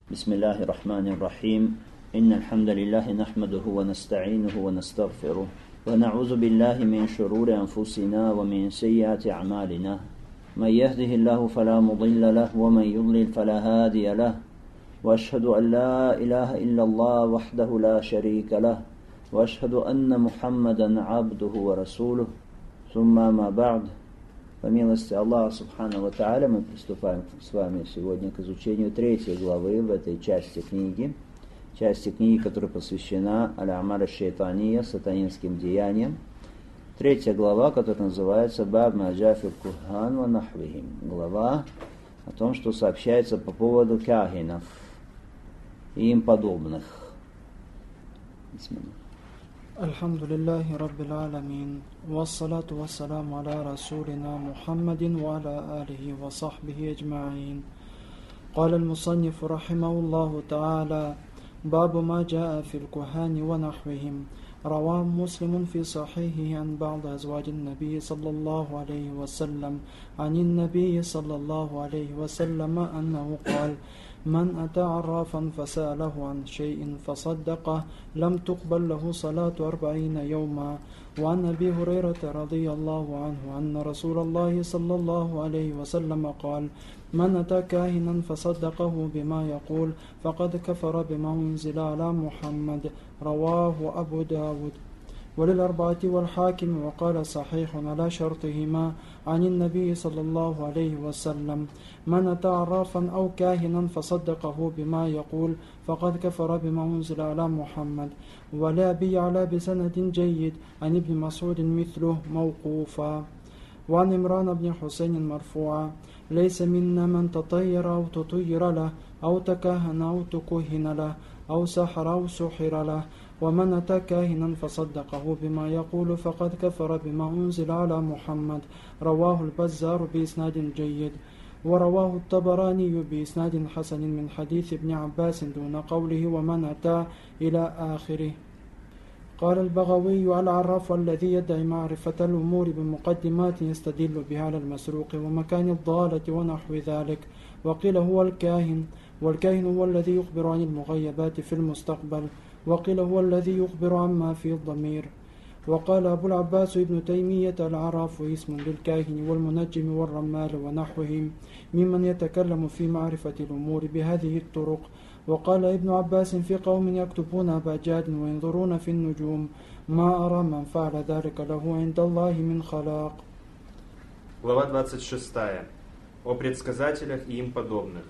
بسم الله الرحمن الرحيم إن الحمد لله نحمده ونستعينه ونستغفره ونعوذ بالله من شرور أنفسنا ومن سيئات أعمالنا من يهده الله فلا مضل له ومن يضلل فلا هادي له وأشهد أن لا إله إلا الله وحده لا شريك له وأشهد أن محمدا عبده ورسوله ثم ما بعد. По милости Аллаха Субхану ва Тааля мы приступаем с вами сегодня к изучению 3 главы в этой части книги, которая посвящена Аль-Амаль аш-Шайтания, сатанинским деяниям. 3 глава, которая называется Баб ма джаа фил кухан ва нахвихим. Глава о том, что сообщается по поводу кахинов и им подобных. الحمد لله رب العالمين والصلاة والسلام على رسولنا محمد وعلى آله وصحبه أجمعين. قال المصنف رحمه الله تعالى: باب ما جاء في الكهان ونحوهم. رواه مسلم في صحيحه عن بعض أزواج النبي صلى الله عليه وسلم عن النبي صلى الله عليه وسلم أنه قال: من أتى عرافا فسأله عن شيء فصدقه لم تقبل له صلاة 40 يوما. وعن أبي هريرة رضي الله عنه أن رسول الله صلى الله عليه وسلم قال: من أتى كاهنا فصدقه بما يقول فقد كفر بما أنزل على محمد. رواه أبو داود وللأربعة والحاكم وقال صحيح على شرطهما عن النبي صلى الله عليه وسلم: من أتى عرافا أو كاهنا فصدقه بما يقول فقد كفر بما أنزل على محمد. ولأبي يعلى بسند جيد عن ابن مسعود مثله موقوفا. وعن عمران بن حسين مرفوعا: ليس منا من تطير أو تطير له أو تكهن أو تكهن له أو سحر أو سحر له. ومن أتى كاهنا فصدقه بما يقول فقد كفر بما أنزل على محمد. رواه البزار بإسناد جيد. ورواه الطبراني بإسناد حسن من حديث ابن عباس دون قوله ومن أتى إلى آخره. قال البغوي: العراف الذي يدعي معرفة الأمور بمقدمات يستدل بها على المسروق ومكان الضالة ونحو ذلك. وقيل هو الكاهن، والكاهن هو الذي يخبر عن المغيبات في المستقبل، وقيل هو الذي يخبر عما في الضمير. وقال أبو العباس ابن تيمية: العراف اسم للكاهن والمنجم والرمال ونحوهم ممن يتكلم في معرفة الأمور بهذه الطرق. وقال ابن عباس: في قوم يكتبون أباجاد وينظرون في النجوم ما أرى من فعل ذلك له عند الله من خلاق. Глава 26. О предсказателях и им подобных.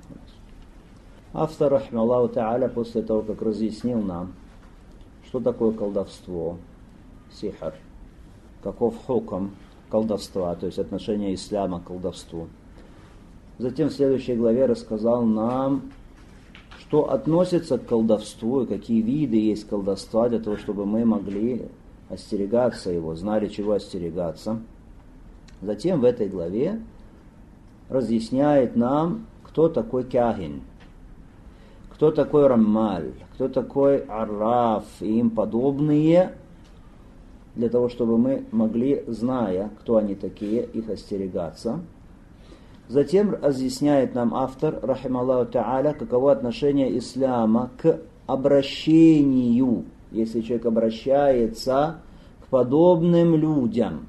Автор, рахмаллаху та'аля, после того, как разъяснил нам, что такое колдовство, сихр, каков хукм колдовства, то есть отношение ислама к колдовству. Затем в следующей главе рассказал нам, что относится к колдовству и какие виды есть колдовства, для того, чтобы мы могли остерегаться его, знали, чего остерегаться. Затем в этой главе разъясняет нам, кто такой кахин, кто такой раммаль, кто такой арраф и им подобные, для того, чтобы мы могли, зная, кто они такие, их остерегаться. Затем разъясняет нам автор, рахималлаху та'аля, каково отношение ислама к обращению, если человек обращается к подобным людям.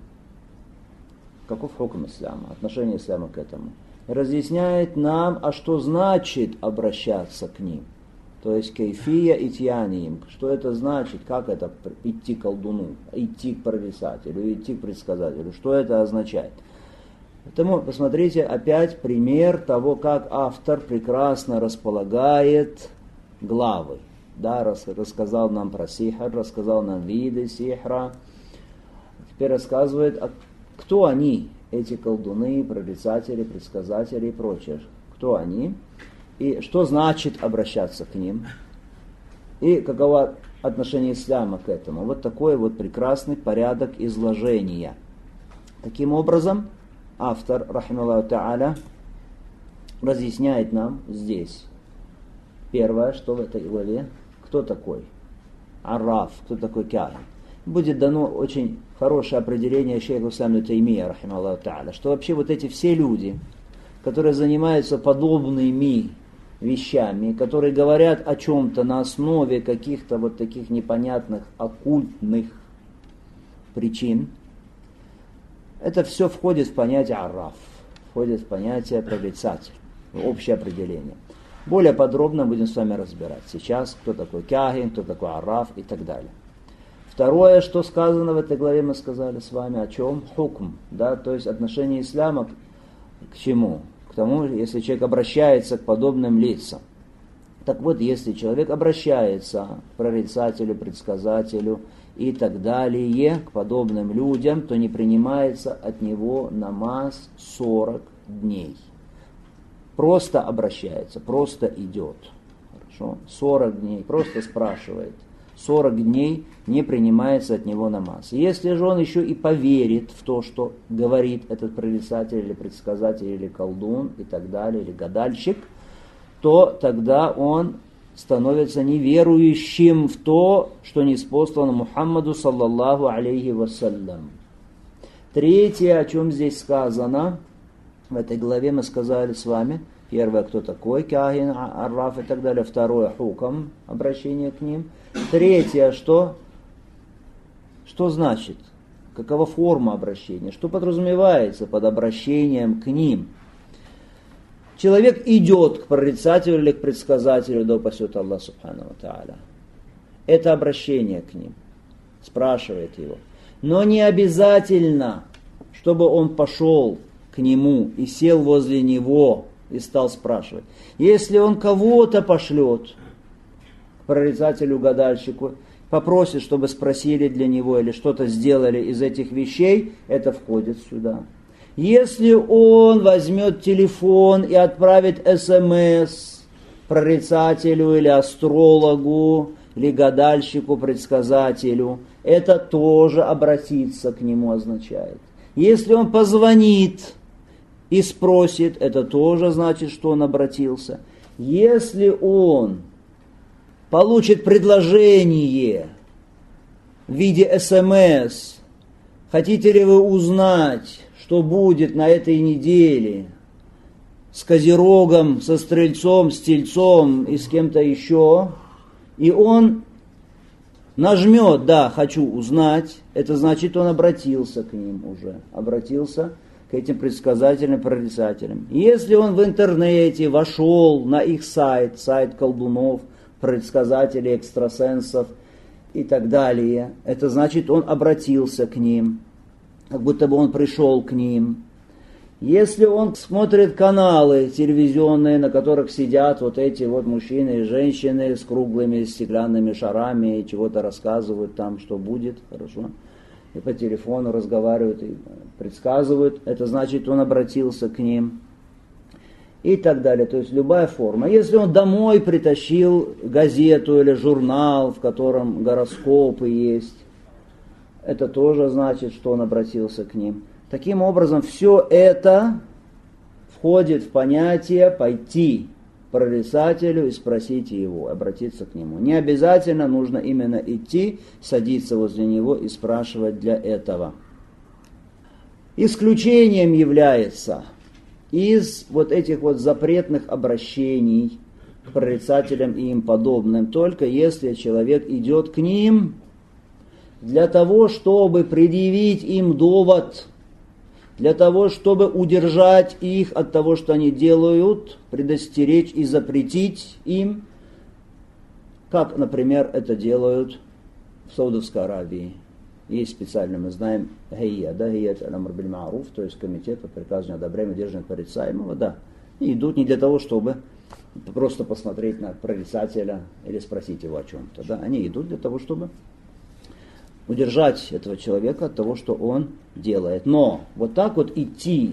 Каков хукм ислама, отношение ислама к этому. Разъясняет нам, а что значит обращаться к ним. То есть кейфия итьяниим. Что это значит, как это идти к колдуну, идти к прорицателю, идти к предсказателю. Что это означает. Поэтому посмотрите опять пример того, как автор прекрасно располагает главы. Да, рассказал нам про сихр, рассказал нам виды сихра. Теперь рассказывает, кто они, эти колдуны, прорицатели, предсказатели и прочее. Кто они? И что значит обращаться к ним? И каково отношение ислама к этому? Вот такой вот прекрасный порядок изложения. Таким образом, автор, рахималлаху та'аля, разъясняет нам здесь. Первое, что в этой главе, кто такой арраф, кто такой кахин. Будет дано очень хорошее определение шейха ислама Таймия, рахималлаху та'аля, что вообще вот эти все люди, которые занимаются подобными вещами, которые говорят о чем-то на основе каких-то вот таких непонятных оккультных причин, это все входит в понятие арраф, входит в понятие прорицатель, общее определение. Более подробно будем с вами разбирать сейчас, кто такой кяхин, кто такой арраф и так далее. Второе, что сказано в этой главе, мы сказали с вами о чем? Хукм, да, то есть отношение ислама к чему? К тому, если человек обращается к подобным лицам. Так вот, если человек обращается к прорицателю, предсказателю и так далее, к подобным людям, то не принимается от него намаз 40 дней. Просто обращается, просто идет. Хорошо? 40 дней, просто спрашивает. 40 дней не принимается от него намаз. Если же он еще и поверит в то, что говорит этот прорицатель или предсказатель или колдун и так далее, или гадальщик, то тогда он становится неверующим в то, что ниспослано Мухаммаду саллаллаху алейхи вассалям. Третье, о чем здесь сказано, в этой главе мы сказали с вами, первое, кто такой, кяхин, арраф и так далее. Второе, хукам, обращение к ним. Третье, что значит? Какова форма обращения? Что подразумевается под обращением к ним? Человек идет к прорицателю или к предсказателю, да упасет Аллах субхану ва тааля. Это обращение к ним. Спрашивает его. Но не обязательно, чтобы он пошел к нему и сел возле него и стал спрашивать. Если он кого-то пошлет к прорицателю, гадальщику, попросит, чтобы спросили для него или что-то сделали из этих вещей, это входит сюда. Если он возьмет телефон и отправит СМС прорицателю или астрологу, или гадальщику, предсказателю, это тоже обратиться к нему означает. Если он позвонит и спросит, это тоже значит, что он обратился. Если он получит предложение в виде СМС, хотите ли вы узнать, что будет на этой неделе с Козерогом, со Стрельцом, с Тельцом и с кем-то еще, и он нажмет, да, хочу узнать, это значит, он обратился к ним уже, обратился к этим предсказателям, прорицателям. Если он в интернете вошел на их сайт колдунов, предсказателей, экстрасенсов и так далее, это значит, он обратился к ним, как будто бы он пришел к ним. Если он смотрит каналы телевизионные, на которых сидят вот эти вот мужчины и женщины с круглыми стеклянными шарами и чего-то рассказывают там, что будет, хорошо, и по телефону разговаривают и предсказывают, это значит, он обратился к ним. И так далее, то есть любая форма. Если он домой притащил газету или журнал, в котором гороскопы есть, это тоже значит, что он обратился к ним. Таким образом, все это входит в понятие пойти к прорицателю и спросить его, обратиться к нему. Не обязательно нужно именно идти, садиться возле него и спрашивать для этого. Исключением является из вот этих вот запретных обращений к прорицателям и им подобным, только если человек идет к ним для того, чтобы предъявить им довод, для того, чтобы удержать их от того, что они делают, предостеречь и запретить им, как, например, это делают в Саудовской Аравии. Есть специально, мы знаем, гайя, да, гайят аль-амр биль-ма'руф, то есть комитет по приказанию одобрения удержания порицаемого, да. И идут не для того, чтобы просто посмотреть на прорицателя или спросить его о чем-то, да. Они идут для того, чтобы удержать этого человека от того, что он делает. Но вот так вот идти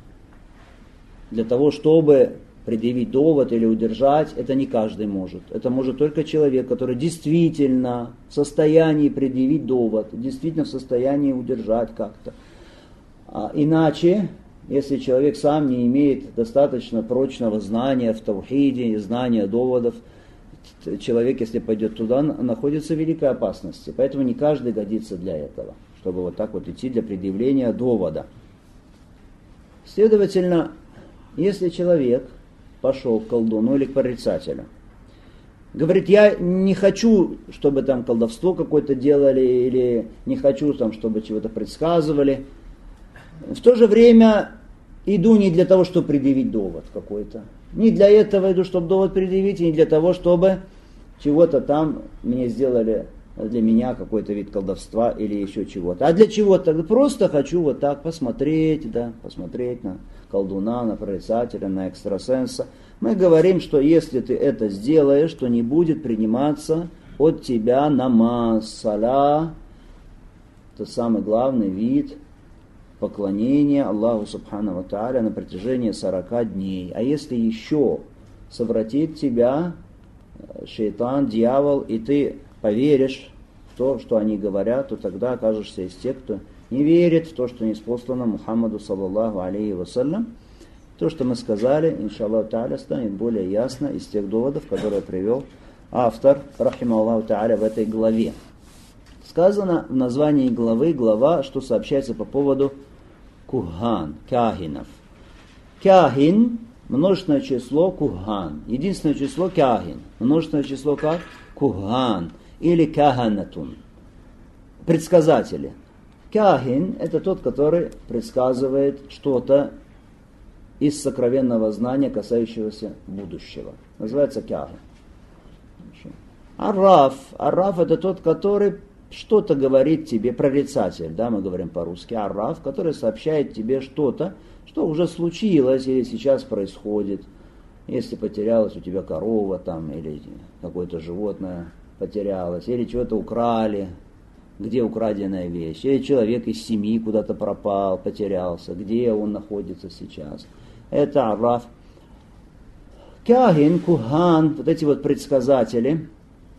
для того, чтобы предъявить довод или удержать, это не каждый может. Это может только человек, который действительно в состоянии предъявить довод, действительно в состоянии удержать как-то. Иначе, если человек сам не имеет достаточно прочного знания в таухиде, знания доводов, человек, если пойдет туда, находится в великой опасности. Поэтому не каждый годится для этого, чтобы вот так вот идти для предъявления довода. Следовательно, если человек пошел к колдуну или к прорицателю. Говорит, я не хочу, чтобы там колдовство какое-то делали, или не хочу, там, чтобы чего-то предсказывали. В то же время иду не для того, чтобы предъявить довод какой-то. Не для этого иду, чтобы довод предъявить, и не для того, чтобы чего-то там мне сделали для меня какой-то вид колдовства или еще чего-то. А для чего-то? Просто хочу вот так посмотреть, да, посмотреть на колдуна, на прорицателя, на экстрасенса. Мы говорим, что если ты это сделаешь, то не будет приниматься от тебя намаз, саля, это самый главный вид поклонения Аллаху Субхану ва Тааля на протяжении 40 дней. А если еще совратит тебя шейтан, дьявол, и ты поверишь в то, что они говорят, то тогда окажешься из тех, кто не верит в то, что ниспослано Мухаммаду саллаллаху алейхи вассалям. То, что мы сказали, иншаллаху тааля, станет более ясно из тех доводов, которые привел автор, рахимахуллаху тааля, в этой главе. Сказано в названии главы, глава, что сообщается по поводу кухан, кахинов. Кахин, множественное число кухан. Единственное число кахин. Множественное число как? Кухан или каханатун. Предсказатели. Кахин – это тот, который предсказывает что-то из сокровенного знания, касающегося будущего. Называется кахин. Арраф. Арраф – это тот, который что-то говорит тебе, прорицатель, да, мы говорим по-русски, арраф, который сообщает тебе что-то, что уже случилось или сейчас происходит. Если потерялась у тебя корова там, или какое-то животное потерялось, или чего-то украли, где украденная вещь, или человек из семьи куда-то пропал, потерялся, где он находится сейчас. Это арраф. Кахин, кухан, вот эти вот предсказатели.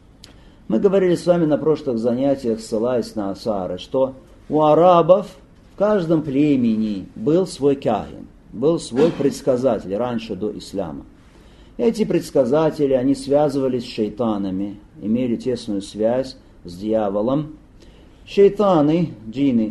Мы говорили с вами на прошлых занятиях, ссылаясь на асары, что у арабов в каждом племени был свой кахин, был свой предсказатель раньше до ислама. Эти предсказатели, они связывались с шейтанами, имели тесную связь с дьяволом. Шейтаны, джинны,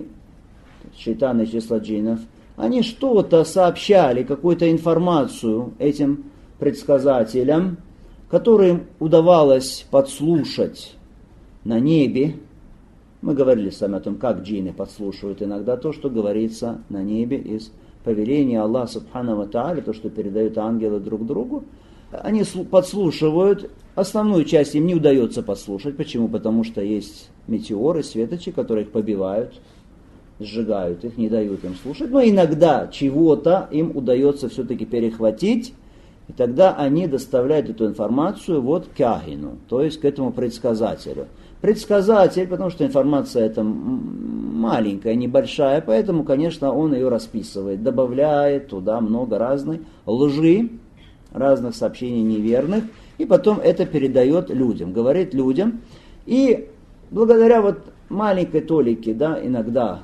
шейтаны из числа джиннов, они что-то сообщали, какую-то информацию этим предсказателям, которым удавалось подслушать на небе. Мы говорили с вами о том, как джинны подслушивают иногда то, что говорится на небе из повеления Аллаха Субхану ва Тааля, то, что передают ангелы друг другу. Они подслушивают, основную часть им не удается подслушать. Почему? Потому что есть метеоры, светочи, которые их побивают, сжигают их, не дают им слушать. Но иногда чего-то им удается все-таки перехватить, и тогда они доставляют эту информацию вот к кахину, то есть к этому предсказателю. Предсказатель, потому что информация эта маленькая, небольшая, поэтому, конечно, он ее расписывает, добавляет туда много разной лжи, разных сообщений неверных, и потом это передает людям, говорит людям. И благодаря вот маленькой толике, да, иногда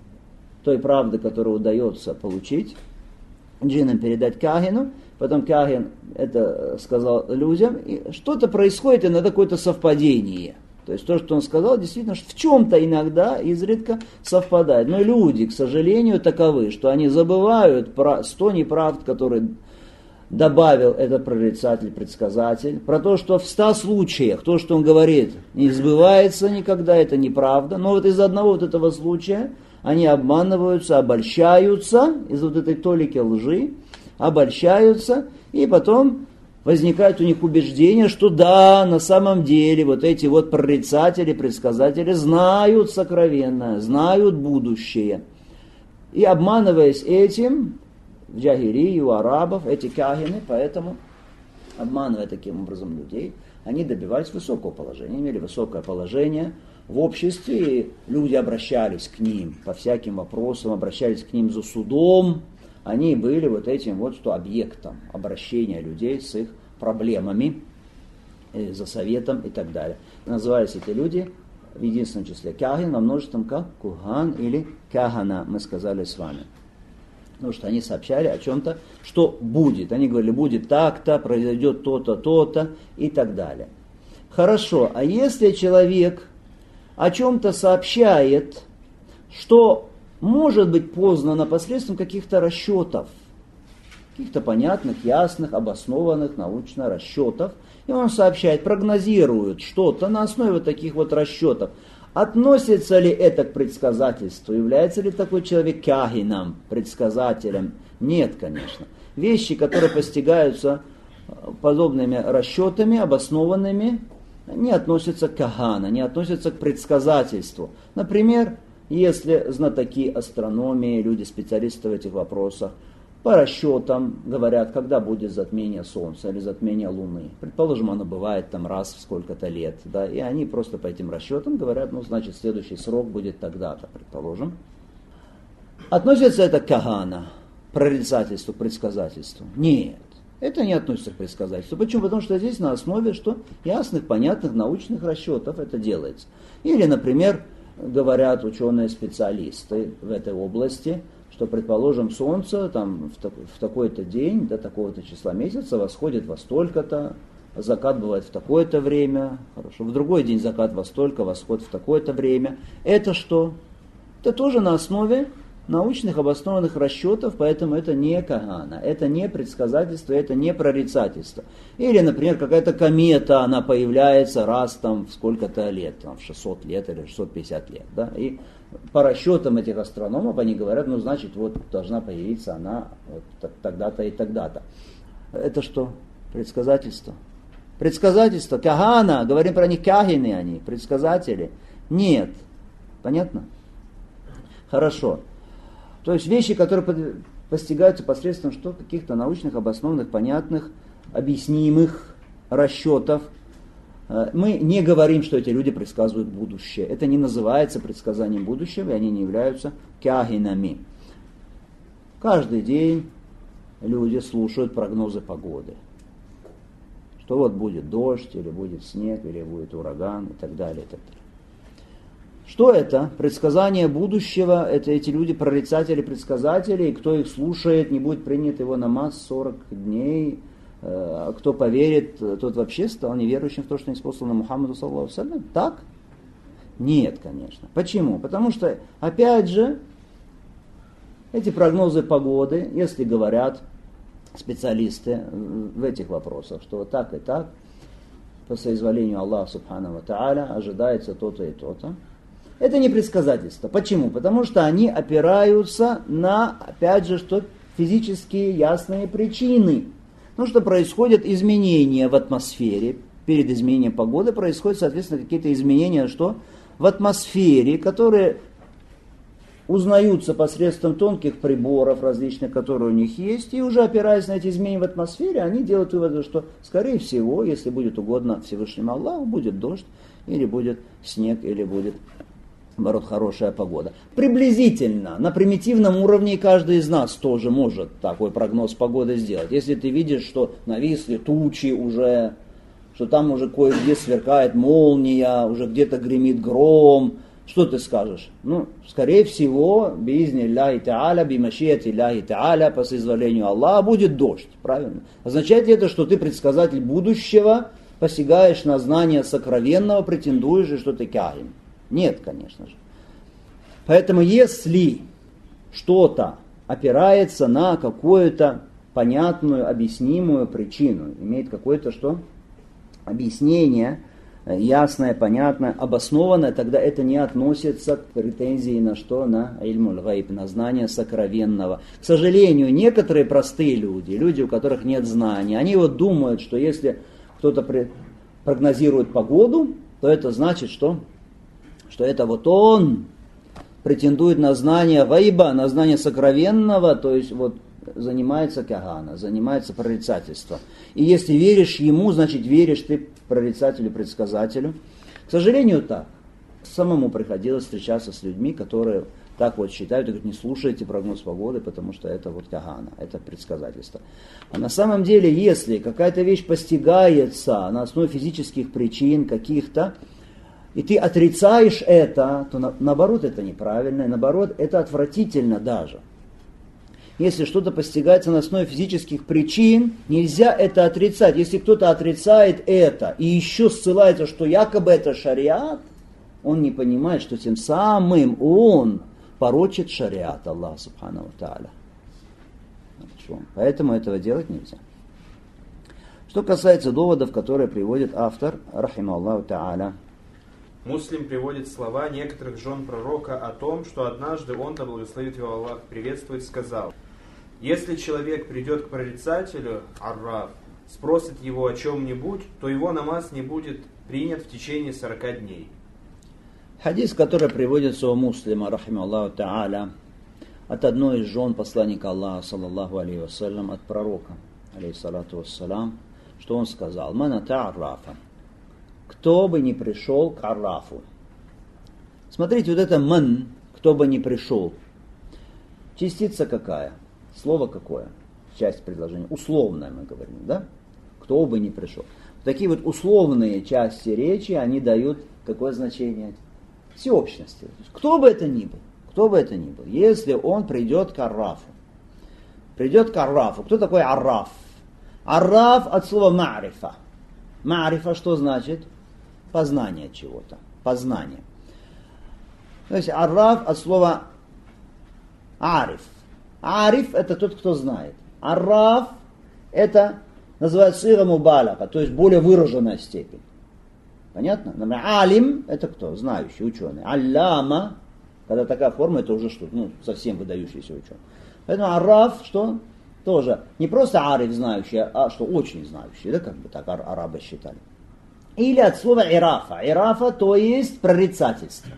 той правды, которую удается получить, джиннам передать кахину, потом кахин это сказал людям, и что-то происходит, иногда какое-то совпадение. То есть то, что он сказал, действительно, в чем-то иногда изредка совпадает. Но люди, к сожалению, таковы, что они забывают про 100 неправд, которые добавил этот прорицатель, предсказатель, про то, что в 100 случаях то, что он говорит, не сбывается никогда, это неправда. Но вот из одного вот этого случая они обманываются, обольщаются, из вот этой толики лжи, обольщаются, и потом возникает у них убеждение, что да, на самом деле вот эти вот прорицатели, предсказатели знают сокровенное, знают будущее. И обманываясь этим, в джахилии у арабов эти кахины, поэтому, обманывая таким образом людей, они добивались высокого положения, имели высокое положение в обществе, и люди обращались к ним по всяким вопросам, обращались к ним за судом. Они были вот этим вот что объектом обращения людей с их проблемами, за советом и так далее. Назывались эти люди в единственном числе кахин, во множественном как кухан или кахана, мы сказали с вами. Потому что они сообщали о чем-то, что будет. Они говорили, будет так-то, произойдет то-то, то-то и так далее. Хорошо, а если человек о чем-то сообщает, что может быть познано посредством каких-то расчетов, каких-то понятных, ясных, обоснованных научно расчетов. И он сообщает, прогнозирует что-то на основе вот таких вот расчетов. Относится ли это к предсказательству? Является ли такой человек кахином, предсказателем? Нет, конечно. Вещи, которые постигаются подобными расчетами, обоснованными, не относятся к кахана, не относятся к предсказательству. Например, если знатоки астрономии, люди, специалисты в этих вопросах, по расчетам говорят, когда будет затмение Солнца или затмение Луны. Предположим, оно бывает там раз в сколько-то лет. Да, и они просто по этим расчетам говорят, ну, значит, следующий срок будет тогда-то, предположим. Относится это к кахана, прорицательству, предсказательству? Нет, это не относится к предсказательству. Почему? Потому что здесь на основе что? Ясных, понятных научных расчетов это делается. Или, например, говорят ученые-специалисты в этой области, что, предположим, Солнце там, в такой-то день, до такого-то числа месяца восходит во столько-то, закат бывает в такое-то время, хорошо, в другой день закат во столько, восход в такое-то время. Это что? Это тоже на основе научных обоснованных расчетов, поэтому это не кахана, это не предсказательство, это не прорицательство. Или, например, какая-то комета, она появляется раз там в сколько-то лет, там, в 600 лет или 650 лет. Да? И по расчетам этих астрономов они говорят, ну, значит, вот должна появиться она вот тогда-то и тогда-то. Это что? Предсказательство. Предсказательство, кахана, говорим про них, кахины они, предсказатели. Нет. Понятно? Хорошо. То есть вещи, которые постигаются посредством что? Каких-то научных, обоснованных, понятных, объяснимых расчетов. Мы не говорим, что эти люди предсказывают будущее. Это не называется предсказанием будущего, и они не являются кахинами. Каждый день люди слушают прогнозы погоды. Что вот будет дождь, или будет снег, или будет ураган, и так далее, и так далее. Что это? Предсказание будущего. Это эти люди, прорицатели, предсказатели. И кто их слушает, не будет принят его намаз 40 дней. А кто поверит, тот вообще стал неверующим в то, что не послано Мухаммаду саллаллаху алейхи ва саллям. Так? Нет, конечно. Почему? Потому что, опять же, эти прогнозы погоды, если говорят специалисты в этих вопросах, что вот так и так, по соизволению Аллаха субхану ва тааля ожидается то-то и то-то, это не предсказательство. Почему? Потому что они опираются на, опять же, что физические ясные причины. Потому что происходят изменения в атмосфере. Перед изменением погоды происходят, соответственно, какие-то изменения, что в атмосфере, которые узнаются посредством тонких приборов различных, которые у них есть, и уже опираясь на эти изменения в атмосфере, они делают вывод, что, скорее всего, если будет угодно Всевышнему Аллаху, будет дождь, или будет снег, или будет, наоборот, хорошая погода. Приблизительно, на примитивном уровне каждый из нас тоже может такой прогноз погоды сделать. Если ты видишь, что нависли тучи уже, что там уже кое-где сверкает молния, уже где-то гремит гром, что ты скажешь? Ну, скорее всего, биизни Аллахи Та'аля, бимашияти Аллахи Та'аля, по соизволению Аллаха, будет дождь. Правильно? Означает ли это, что ты предсказатель будущего, посягаешь на знание сокровенного, претендуешь, и что ты кахин? Нет, конечно же. Поэтому, если что-то опирается на какую-то понятную, объяснимую причину, имеет какое-то что? Объяснение, ясное, понятное, обоснованное, тогда это не относится к претензии на что? На ильмуль гайб, на знание сокровенного. К сожалению, некоторые простые люди, люди, у которых нет знаний, они вот думают, что если кто-то прогнозирует погоду, то это значит, что это вот он претендует на знание гайба, на знание сокровенного, то есть вот занимается кахана, занимается прорицательством. И если веришь ему, значит веришь ты прорицателю, предсказателю. К сожалению, так. Самому приходилось встречаться с людьми, которые так вот считают, и говорят, не слушайте прогноз погоды, потому что это вот кахана, это предсказательство. А на самом деле, если какая-то вещь постигается на основе физических причин каких-то, и ты отрицаешь это, то наоборот это неправильно, и наоборот это отвратительно даже. Если что-то постигается на основе физических причин, нельзя это отрицать. Если кто-то отрицает это и еще ссылается, что якобы это шариат, он не понимает, что тем самым он порочит шариат Аллаха субхану ва тааля. колдовством. Поэтому этого делать нельзя. Что касается доводов, которые приводит автор, рахима Аллаху та'аля, Муслим приводит слова некоторых жен пророка о том, что однажды он, да благословит его Аллах, приветствует, сказал: «Если человек придет к прорицателю, арраф, спросит его о чем-нибудь, то его намаз не будет принят в течение 40 дней». Хадис, который приводится у Муслима, рахима Аллаху та'аля, от одной из жен посланника Аллаха, саллаллаху алейхи вассалям, от пророка, алейхиссалату вассалам, что он сказал: «Ман ата аррафа». Кто бы ни пришел к аррафу. Смотрите, вот это ман, кто бы ни пришел. Частица какая? Слово какое? Часть предложения. Условное мы говорим, да? Кто бы ни пришел. Такие вот условные части речи, они дают какое значение? Всеобщности. Кто бы это ни был. Кто бы это ни был. Если он придет к аррафу. Придет к аррафу. Кто такой арраф? Арраф от слова ма'рифа. Ма'рифа что значит? Познание чего-то. Познание. То есть арраф от слова ариф. Ариф это тот, кто знает. Арраф это называется сыра мубалаха, то есть более выраженная степень. Понятно? Например, алим это кто? Знающий, ученый. Аллама, когда такая форма, это уже что? Совсем выдающийся ученый. Поэтому арраф что? Тоже не просто ариф знающий, а что очень знающий, да, как бы так арабы считали. Или от слова ирафа. Ирафа, то есть прорицательство.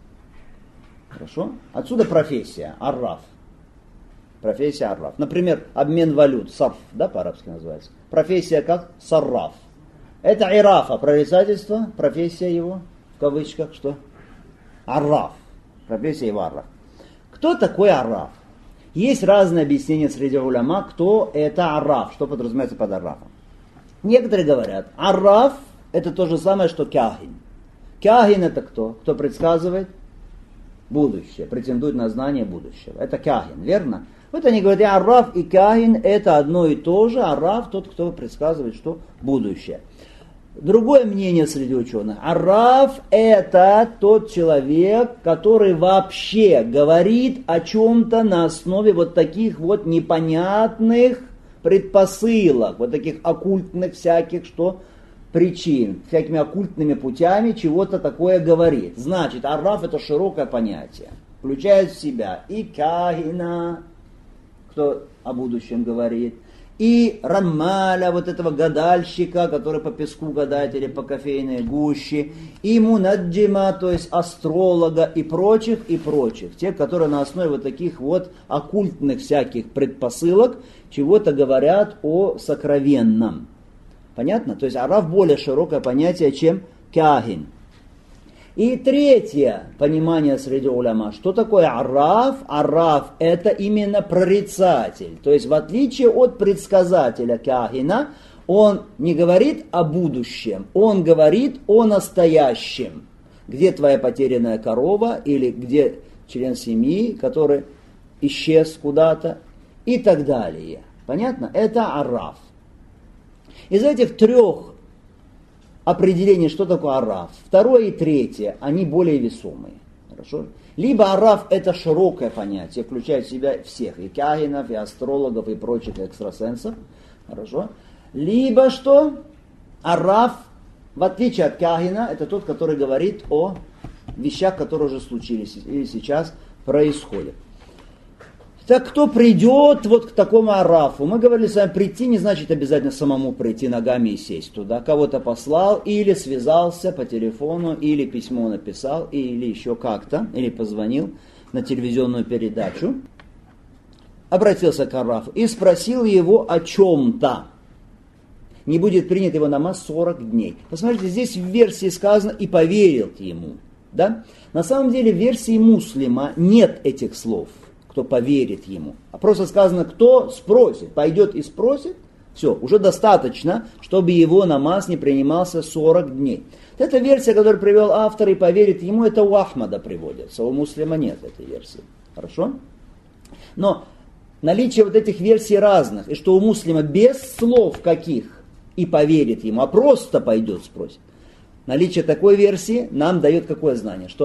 Хорошо? Отсюда профессия, арраф. Профессия арраф. Например, обмен валют, сарф, да, по-арабски называется. Профессия как? Сарраф. Это ирафа, прорицательство, профессия его, в кавычках, что? Арраф. Профессия его арраф. Кто такой арраф? Есть разные объяснения среди уляма, кто это арраф, что подразумевается под аррафом. Некоторые говорят, арраф это то же самое, что кяхин. Кяхин это кто? Кто предсказывает будущее, претендует на знание будущего. Это кяхин, верно? Вот они говорят, и арраф, и кяхин это одно и то же. Арраф тот, кто предсказывает, что будущее. Другое мнение среди ученых. Арраф это тот человек, который вообще говорит о чем-то на основе вот таких вот непонятных предпосылок, вот таких оккультных всяких, что причин, всякими оккультными путями чего-то такое говорит. Значит, арраф это широкое понятие. Включает в себя и кахина, кто о будущем говорит, и раммаля, вот этого гадальщика, который по песку гадает или по кофейной гуще, и мунаджима, то есть астролога и прочих. Те, которые на основе вот таких вот оккультных всяких предпосылок чего-то говорят о сокровенном. Понятно? То есть арраф более широкое понятие, чем кяхин. И третье понимание среди уляма. Что такое арраф? Арраф это именно прорицатель. То есть в отличие от предсказателя кяхина, он не говорит о будущем, он говорит о настоящем. Где твоя потерянная корова или где член семьи, который исчез куда-то и так далее. Понятно? Это арраф. Из этих трех определений, что такое арраф, второе и третье, они более весомые. Хорошо? Либо арраф это широкое понятие, включает в себя всех, и кяхинов, и астрологов, и прочих экстрасенсов. Хорошо? Либо что? Арраф, в отличие от кяхина, это тот, который говорит о вещах, которые уже случились или сейчас происходят. Так кто придет вот к такому аррафу? Мы говорили с вами, прийти не значит обязательно самому прийти ногами и сесть туда. Кого-то послал, или связался по телефону, или письмо написал, или еще как-то, или позвонил на телевизионную передачу. Обратился к аррафу и спросил его о чем-то. Не будет принят его намаз 40 дней. Посмотрите, здесь в версии сказано «и поверил ему». Да? На самом деле в версии Муслима нет этих слов. Кто поверит ему. А просто сказано, кто спросит, пойдет и спросит, все, уже достаточно, чтобы его намаз не принимался 40 дней. Эта версия, которую привел автор, и поверит ему, это у Ахмада приводится, у Муслима нет этой версии. Хорошо? Но наличие вот этих версий разных, и что у Муслима без слов каких и поверит ему, а просто пойдет спросит. Наличие такой версии нам дает какое знание, что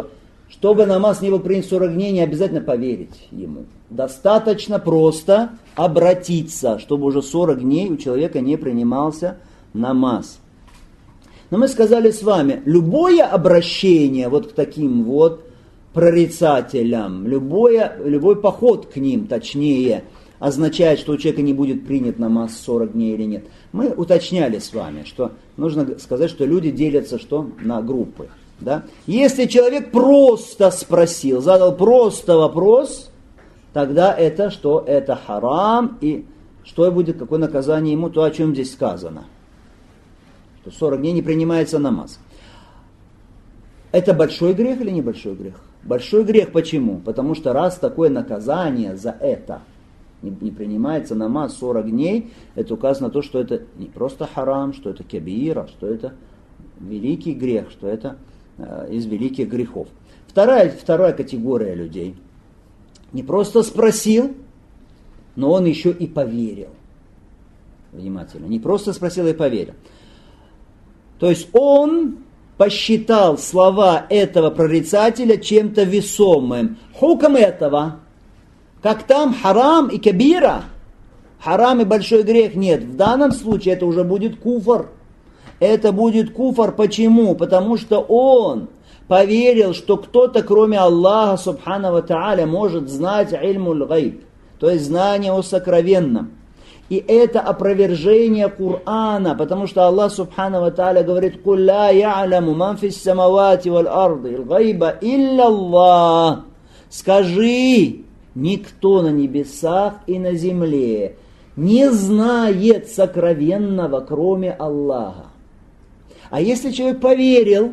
Чтобы намаз не был принят 40 дней, не обязательно поверить ему. Достаточно просто обратиться, чтобы уже 40 дней у человека не принимался намаз. Но мы сказали с вами, любое обращение вот к таким вот прорицателям, любой поход к ним, точнее, означает, что у человека не будет принят намаз 40 дней или нет. Мы уточняли с вами, что нужно сказать, что люди делятся что? На группы. Да? Если человек просто спросил, задал просто вопрос, тогда это что? Это харам, и что будет, какое наказание ему, то, о чем здесь сказано. Что 40 дней не принимается намаз. Это большой грех или небольшой грех? Большой грех почему? Потому что раз такое наказание за это не принимается намаз 40 дней, это указано на то, что это не просто харам, что это кабира, что это великий грех, что это из великих грехов. Вторая категория людей. Не просто спросил, но он еще и поверил. Внимательно. Не просто спросил и поверил. То есть он посчитал слова этого прорицателя чем-то весомым. Хуком этого, как там харам и кабира, харам и большой грех нет. В данном случае это уже будет куфр. Это будет куфр. Почему? Потому что он поверил, что кто-то, кроме Аллаха, субхана ва тааля, может знать ильмуль гайб, то есть знание о сокровенном. И это опровержение Корана, потому что Аллах, субхана ва тааля, говорит: «Куль ла я'ламу ман фис самавати валь арды гайба илля Аллах». Скажи, никто на небесах и на земле не знает сокровенного, кроме Аллаха. А если человек поверил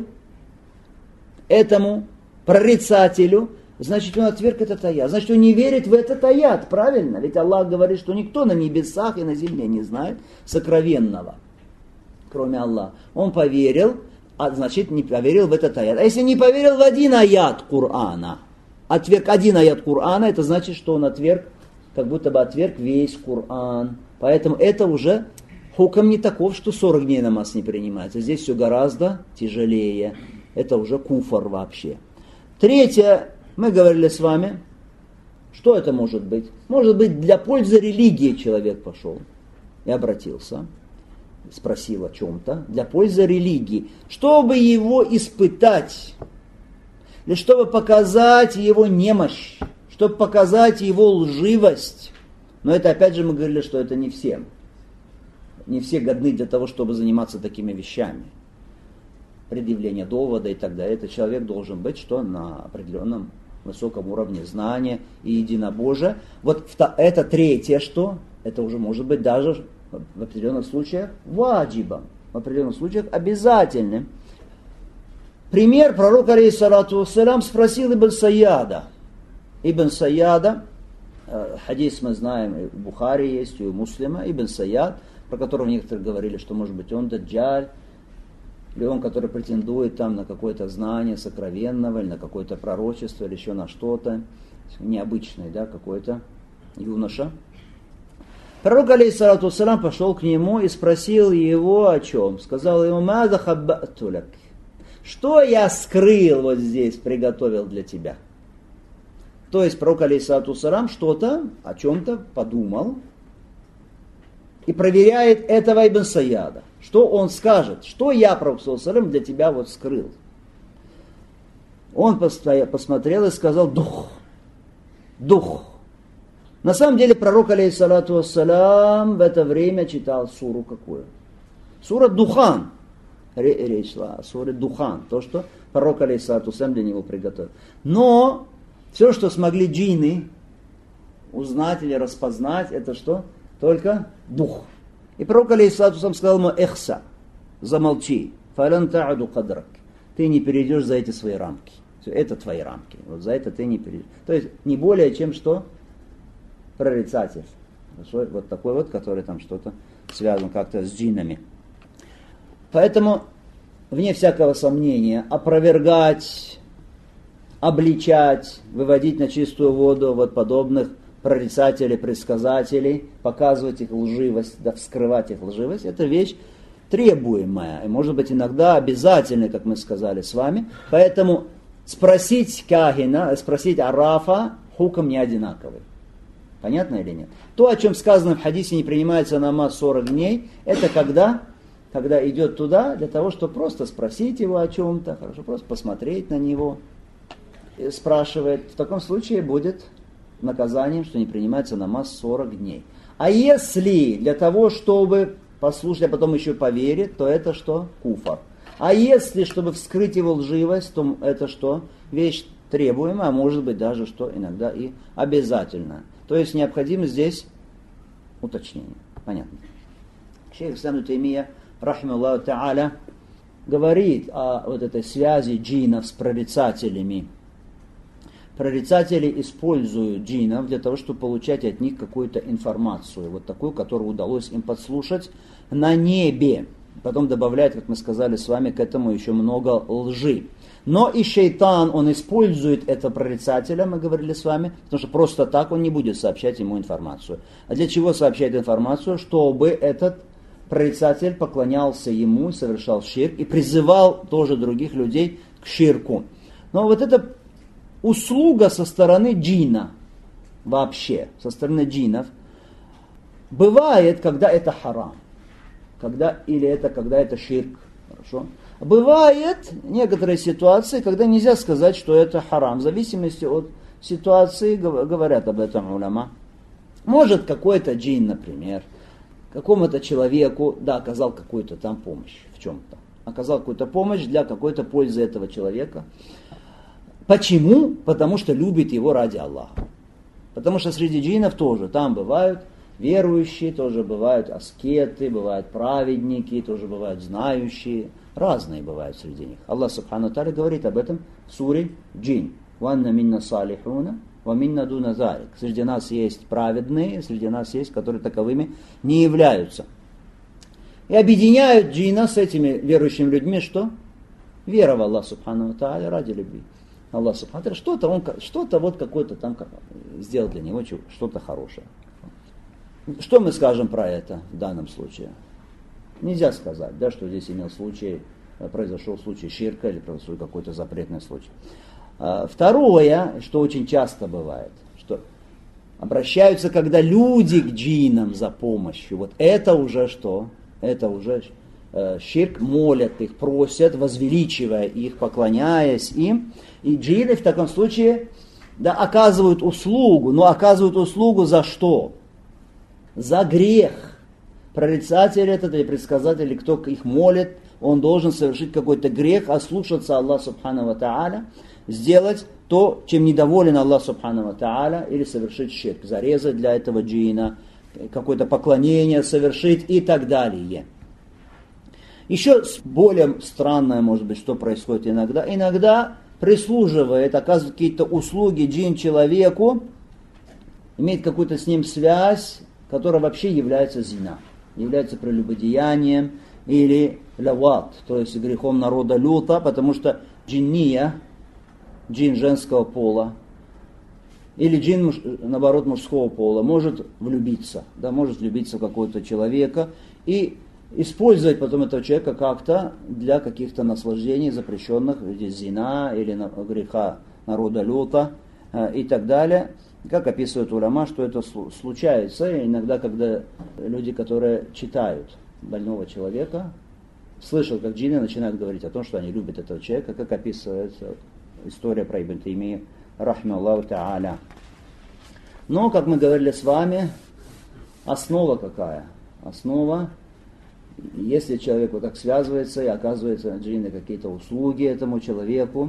этому прорицателю, значит, он отверг этот аят. Значит, он не верит в этот аят, правильно? Ведь Аллах говорит, что никто на небесах и на земле не знает сокровенного, кроме Аллаха. Он поверил, а значит, не поверил в этот аят. А если не поверил в один аят Корана, отверг один аят Корана, это значит, что он отверг, как будто бы отверг весь Коран. Поэтому это уже хуком не таков, что 40 дней намаз не принимается. Здесь все гораздо тяжелее. Это уже куфр вообще. Третье, мы говорили с вами, что это может быть? Может быть, для пользы религии человек пошел и обратился, спросил о чем-то, для пользы религии, чтобы его испытать, или чтобы показать его немощь, чтобы показать его лживость. Но это опять же мы говорили, что это не всем. Не все годны для того, чтобы заниматься такими вещами. Предъявление довода и так далее. Этот человек должен быть что на определенном высоком уровне знания и единобожия. Вот это третье, что это уже может быть даже в определенных случаях ваджибом, в определенных случаях обязательным. Пример: пророк, алейхиссалату вассалям, спросил Ибн Сайяда. Ибн Сайяда, хадис мы знаем, и у Бухари есть, и у Муслима, Ибн Сайяд, про которого некоторые говорили, что может быть он даджаль, или он, который претендует там на какое-то знание сокровенного, или на какое-то пророчество, или еще на что-то необычное, да, какой-то юноша. Пророк, алейхиссалату вассалям, пошел к нему и спросил его о чем. Сказал ему: «Маза хаббату лак». Что я скрыл вот здесь, приготовил для тебя? То есть пророк, алейхиссалату вассалям, что-то, о чем-то подумал и проверяет этого Ибн Сайяда. Что он скажет? Что я, пророк, саллаллаху, для тебя вот скрыл? Он посмотрел и сказал: дух. Дух. На самом деле пророк, алейхиссалату вассалям, в это время читал суру какую? Сура Духан. Речь шла о суре Духан. То, что пророк, алейхиссалату вассалям, для него приготовил. Но все, что смогли джинны узнать или распознать, это что? Только дух. И пророк, алейхиссалату вассалям, сказал ему: эхса, замолчи, фалан та'аду кадрак. Ты не перейдешь за эти свои рамки. Все, это твои рамки. Вот за это ты не перейдешь. То есть не более чем что? Прорицатель. Вот такой вот, который там что-то связан как-то с джиннами. Поэтому, вне всякого сомнения, опровергать, обличать, выводить на чистую воду вот подобных прорицателей, предсказателей, показывать их лживость, да, вскрывать их лживость, это вещь требуемая, и может быть иногда обязательная, как мы сказали с вами. Поэтому спросить кахина, спросить аррафа, хукм не одинаковый. Понятно или нет? То, о чем сказано в хадисе, не принимается намаз 40 дней, это когда идет туда, для того, чтобы просто спросить его о чем-то, хорошо, просто посмотреть на него, спрашивает. В таком случае будет наказанием, что не принимается намаз 40 дней. А если для того, чтобы послушать, а потом еще поверить, то это что? Куфар. А если, чтобы вскрыть его лживость, то это что? Вещь требуемая, а может быть даже что иногда и обязательно. То есть необходимо здесь уточнение. Понятно. Шейх Ислам ибн Таймия, рахимахуллаху та'аля, говорит о вот этой связи джиннов с прорицателями. Прорицатели используют джиннов для того, чтобы получать от них какую-то информацию, вот такую, которую удалось им подслушать на небе. Потом добавляет, как мы сказали с вами, к этому еще много лжи. Но и шейтан, он использует это прорицателя, мы говорили с вами, потому что просто так он не будет сообщать ему информацию. А для чего сообщает информацию? Чтобы этот прорицатель поклонялся ему, совершал ширк и призывал тоже других людей к ширку. Но вот эта услуга со стороны джинна, вообще, со стороны джиннов, бывает, когда это харам. Когда это ширк. Хорошо? Бывает некоторые ситуации, когда нельзя сказать, что это харам. В зависимости от ситуации говорят об этом уляма. Может какой-то джин, например, какому-то человеку, оказал какую-то там помощь в чем-то. Оказал какую-то помощь для какой-то пользы этого человека. Почему? Потому что любит его ради Аллаха. Потому что среди джиннов тоже, там бывают верующие, тоже бывают аскеты, бывают праведники, тоже бывают знающие. Разные бывают среди них. Аллах Субхану Тааля говорит об этом в суре Джин. «Ванна минна салихуна, ва минна дуна зарик». Среди нас есть праведные, среди нас есть, которые таковыми не являются. И объединяют джинна с этими верующими людьми, что? Вера в Аллах Субхану Тааля ради любви. Аллах Субхану Тааля что-то вот какой-то там сделал для него что-то хорошее. Что мы скажем про это в данном случае? Нельзя сказать, что здесь произошел случай ширка или произошел какой-то запретный случай. Второе, что очень часто бывает, что обращаются, когда люди к джиннам за помощью. Вот это уже что? Это уже ширк, молят их, просят, возвеличивая их, поклоняясь им. И джинны в таком случае оказывают услугу. Но оказывают услугу за что? За грех. Прорицатель этот или предсказатель, или кто их молит, он должен совершить какой-то грех, ослушаться Аллаха Субхану ва Тааля, сделать то, чем недоволен Аллах Субхану ва Тааля, или совершить ширк, зарезать для этого джинна, какое-то поклонение совершить и так далее. Еще более странное, может быть, что происходит иногда. Иногда прислуживает, оказывает какие-то услуги джин человеку, имеет какую-то с ним связь, которая вообще является зина, является прелюбодеянием или лават, то есть грехом народа люта, потому что джинния, джин женского пола, или джин, наоборот, мужского пола, может влюбиться в какого-то человека и использовать потом этого человека как-то для каких-то наслаждений запрещенных, вроде зина или греха народа люта и так далее. Как описывают уляма, что это случается иногда, когда люди, которые читают больного человека, слышат, как джинны начинают говорить о том, что они любят этого человека, как описывается история про Ибн Таймию, рахмаллаху та'аля. Но, как мы говорили с вами, основа какая? Основа, если человек вот так связывается и оказывается джинны какие-то услуги этому человеку,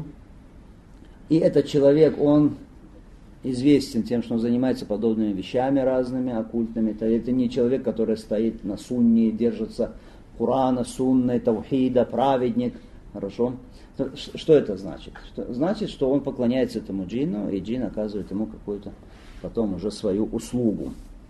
и этот человек, он известен тем, что он занимается подобными вещами разными, оккультными, то это не человек, который стоит на сунне, держится Курана, сунны, таухида, праведник. Хорошо? Что это значит? Значит, что он поклоняется этому джинну, и джин оказывает ему какую-то потом уже свою услугу.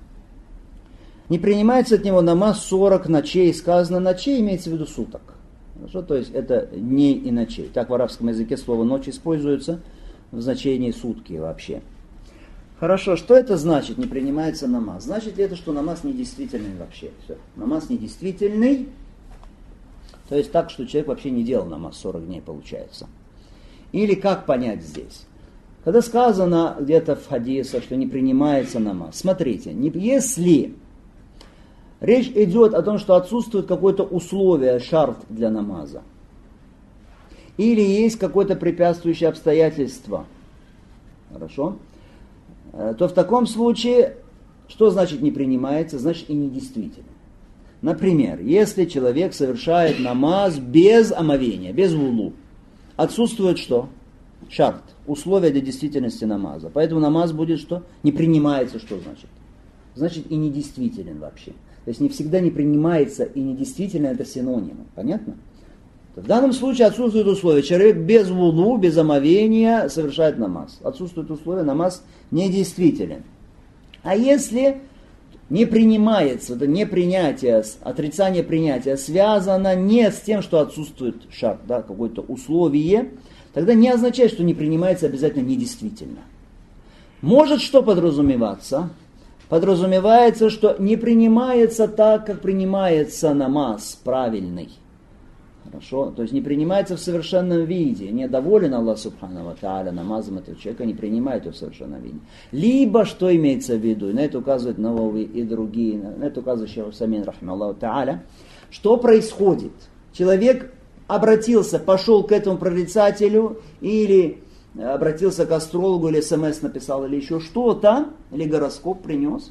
Не принимается от него намаз 40 ночей. Сказано ночей, имеется в виду суток. Хорошо? То есть это дней и ночей. Так в арабском языке слово ночь используется в значении сутки вообще. Хорошо, что это значит, не принимается намаз? Значит ли это, что намаз недействительный вообще? Все. Намаз недействительный, то есть так, что человек вообще не делал намаз 40 дней, получается. Или как понять здесь? Когда сказано где-то в хадисах, что не принимается намаз, смотрите, если речь идет о том, что отсутствует какое-то условие, шарт для намаза, или есть какое-то препятствующее обстоятельство, хорошо, то в таком случае, что значит не принимается, значит и недействительно. Например, если человек совершает намаз без омовения, без вулу, отсутствует что? Шарт, условия для действительности намаза. Поэтому намаз будет что? Не принимается, что значит? Значит и недействителен вообще. То есть не всегда не принимается и недействительно это синонимы. Понятно? В данном случае отсутствует условие. Человек без вулу, без омовения совершает намаз. Отсутствует условие, намаз недействителен. А если не принимается, это непринятие, отрицание принятия связано не с тем, что отсутствует шарт, да, какое-то условие, тогда не означает, что не принимается обязательно недействительно. Может что подразумеваться? Подразумевается, что не принимается так, как принимается намаз правильный. Хорошо? То есть не принимается в совершенном виде. Недоволен Аллах Субхану ва Тааля намазом этого человека, не принимает его в совершенном виде. Либо, что имеется в виду, и на это указывают Навави и другие, на это указывает Шейх Усаймин, рахму Аллаху Тааля, что происходит? Человек обратился, пошел к этому прорицателю, или обратился к астрологу, или СМС написал, или еще что-то, или гороскоп принес.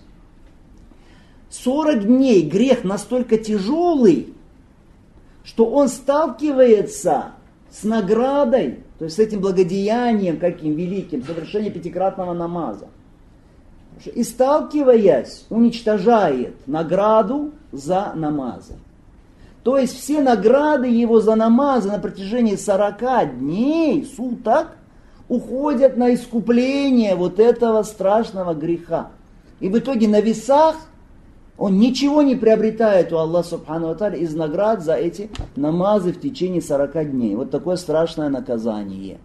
40 дней грех настолько тяжелый, что он сталкивается с наградой, то есть с этим благодеянием, каким великим, совершение пятикратного намаза. И сталкиваясь, уничтожает награду за намазы. То есть все награды его за намазы на протяжении 40 дней, суток, уходят на искупление вот этого страшного греха. И в итоге на весах он ничего не приобретает у Аллаха Субхану ва Тааля из наград за эти намазы в течение 40 дней. Вот такое страшное наказание.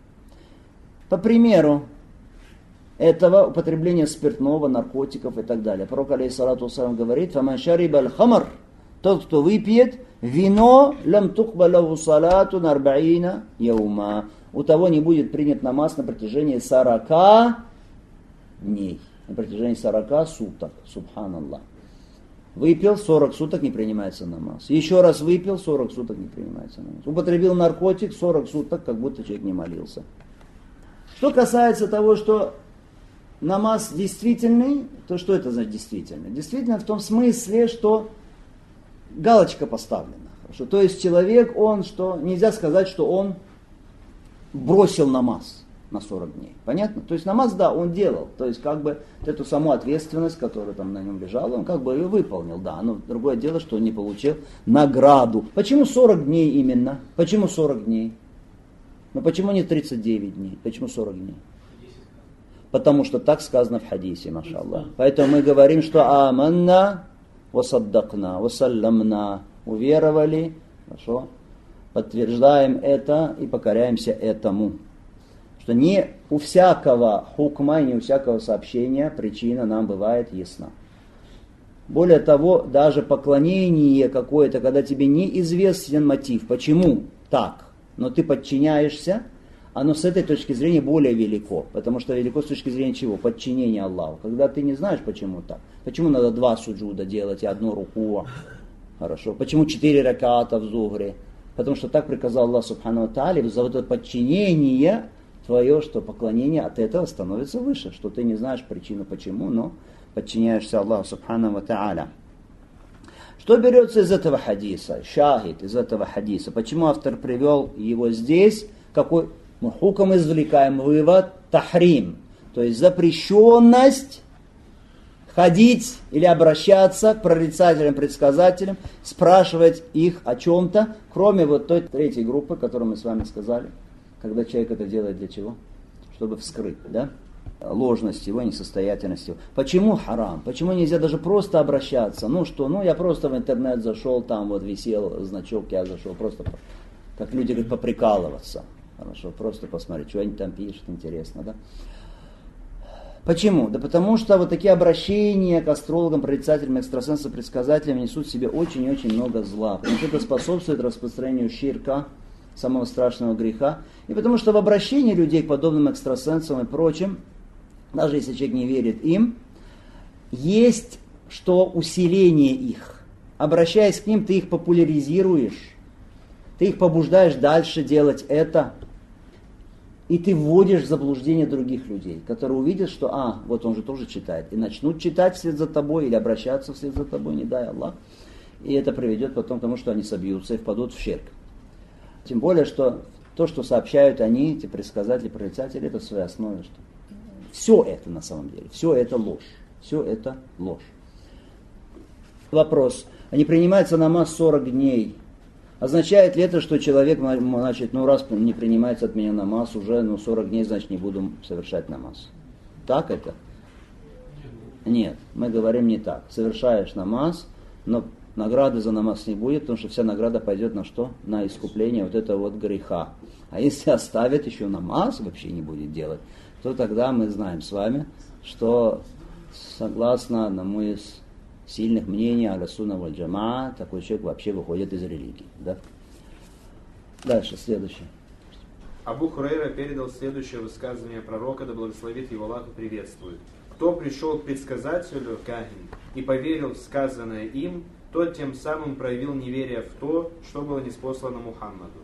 По примеру этого употребления спиртного, наркотиков и так далее. Пророк алейхиссалату вассалям говорит: «Фаман шариба аль-хамр», тот, кто выпьет вино, лям тухбалаху салату нарбаина яума, у того не будет принят намаз на протяжении 40 дней, на протяжении 40 суток. Субханаллах. Выпил, 40 суток не принимается намаз. Еще раз выпил, 40 суток не принимается намаз. Употребил наркотик, 40 суток, как будто человек не молился. Что касается того, что намаз действительный, то что это значит действительный? Действительно в том смысле, что галочка поставлена. Хорошо? То есть человек, он что, нельзя сказать, что он бросил намаз на 40 дней. Понятно? То есть намаз, да, он делал. То есть как бы эту саму ответственность, которая там на нем лежала, он как бы ее выполнил. Да, но другое дело, что он не получил награду. Почему 40 дней именно? Почему 40 дней? Ну почему не 39 дней? Почему 40 дней? Потому что так сказано в хадисе, машаллах. Поэтому мы говорим, что аманна, васаддакна, васалламна, уверовали, хорошо, подтверждаем это и покоряемся этому. Что не у всякого хукма, не у всякого сообщения причина нам бывает ясна. Более того, даже поклонение какое-то, когда тебе неизвестен мотив, почему так, но ты подчиняешься, оно с этой точки зрения более велико. Потому что велико с точки зрения чего? Подчинения Аллаху. Когда ты не знаешь, почему так. Почему надо 2 суджуда делать и 1 руку. Хорошо. Почему 4 раката в зухре? Потому что так приказал Аллах Субхану ва Тааля. За вот это подчинение твое, что поклонение от этого становится выше. Что ты не знаешь причину почему, но подчиняешься Аллаху Субхану ва Тааля. Что берется из этого хадиса? Шахид из этого хадиса. Почему автор привел его здесь? Какой мы хуком извлекаем вывод? Тахрим. То есть запрещенность ходить или обращаться к прорицателям, предсказателям, спрашивать их о чем-то, кроме вот той 3 группы, которую мы с вами сказали, когда человек это делает для чего? Чтобы вскрыть, да? Ложность его, несостоятельность его. Почему харам? Почему нельзя даже просто обращаться? Ну что, я просто в интернет зашел, там вот висел значок, я зашел, просто, как люди говорят, поприкалываться. Хорошо, просто посмотреть, что они там пишут, интересно, да? Почему? Да потому что вот такие обращения к астрологам, прорицателям, экстрасенсам, предсказателям несут в себе очень и очень много зла. Потому что это способствует распространению ширка, самого страшного греха. И потому что в обращении людей к подобным экстрасенсам и прочим, даже если человек не верит им, есть что усиление их. Обращаясь к ним, ты их популяризируешь, ты их побуждаешь дальше делать это, и ты вводишь в заблуждение других людей, которые увидят, что, вот он же тоже читает, и начнут читать вслед за тобой, или обращаться вслед за тобой, не дай Аллах. И это приведет потом к тому, что они собьются и впадут в ширк. Тем более, что то, что сообщают они, эти предсказатели, прорицатели, это в своей основе, что все это на самом деле, все это ложь. Все это ложь. Вопрос. А не принимается намаз 40 дней? Означает ли это, что человек, значит, раз не принимается от меня намаз, уже 40 дней, значит, не буду совершать намаз? Так это? Нет, мы говорим не так. Совершаешь намаз, но награды за намаз не будет, потому что вся награда пойдет на что? На искупление вот этого греха. А если оставит еще намаз, вообще не будет делать, то тогда мы знаем с вами, что согласно одному из сильных мнений Ахлю-Сунна валь Джамаа, такой человек вообще выходит из религии. Да? Дальше, следующее. Абу Хурейра передал следующее высказывание пророка, да благословит его Аллах и приветствует. Кто пришел к предсказателю, кахин, и поверил в сказанное им, тот тем самым проявил неверие в то, что было ниспослано Мухаммаду.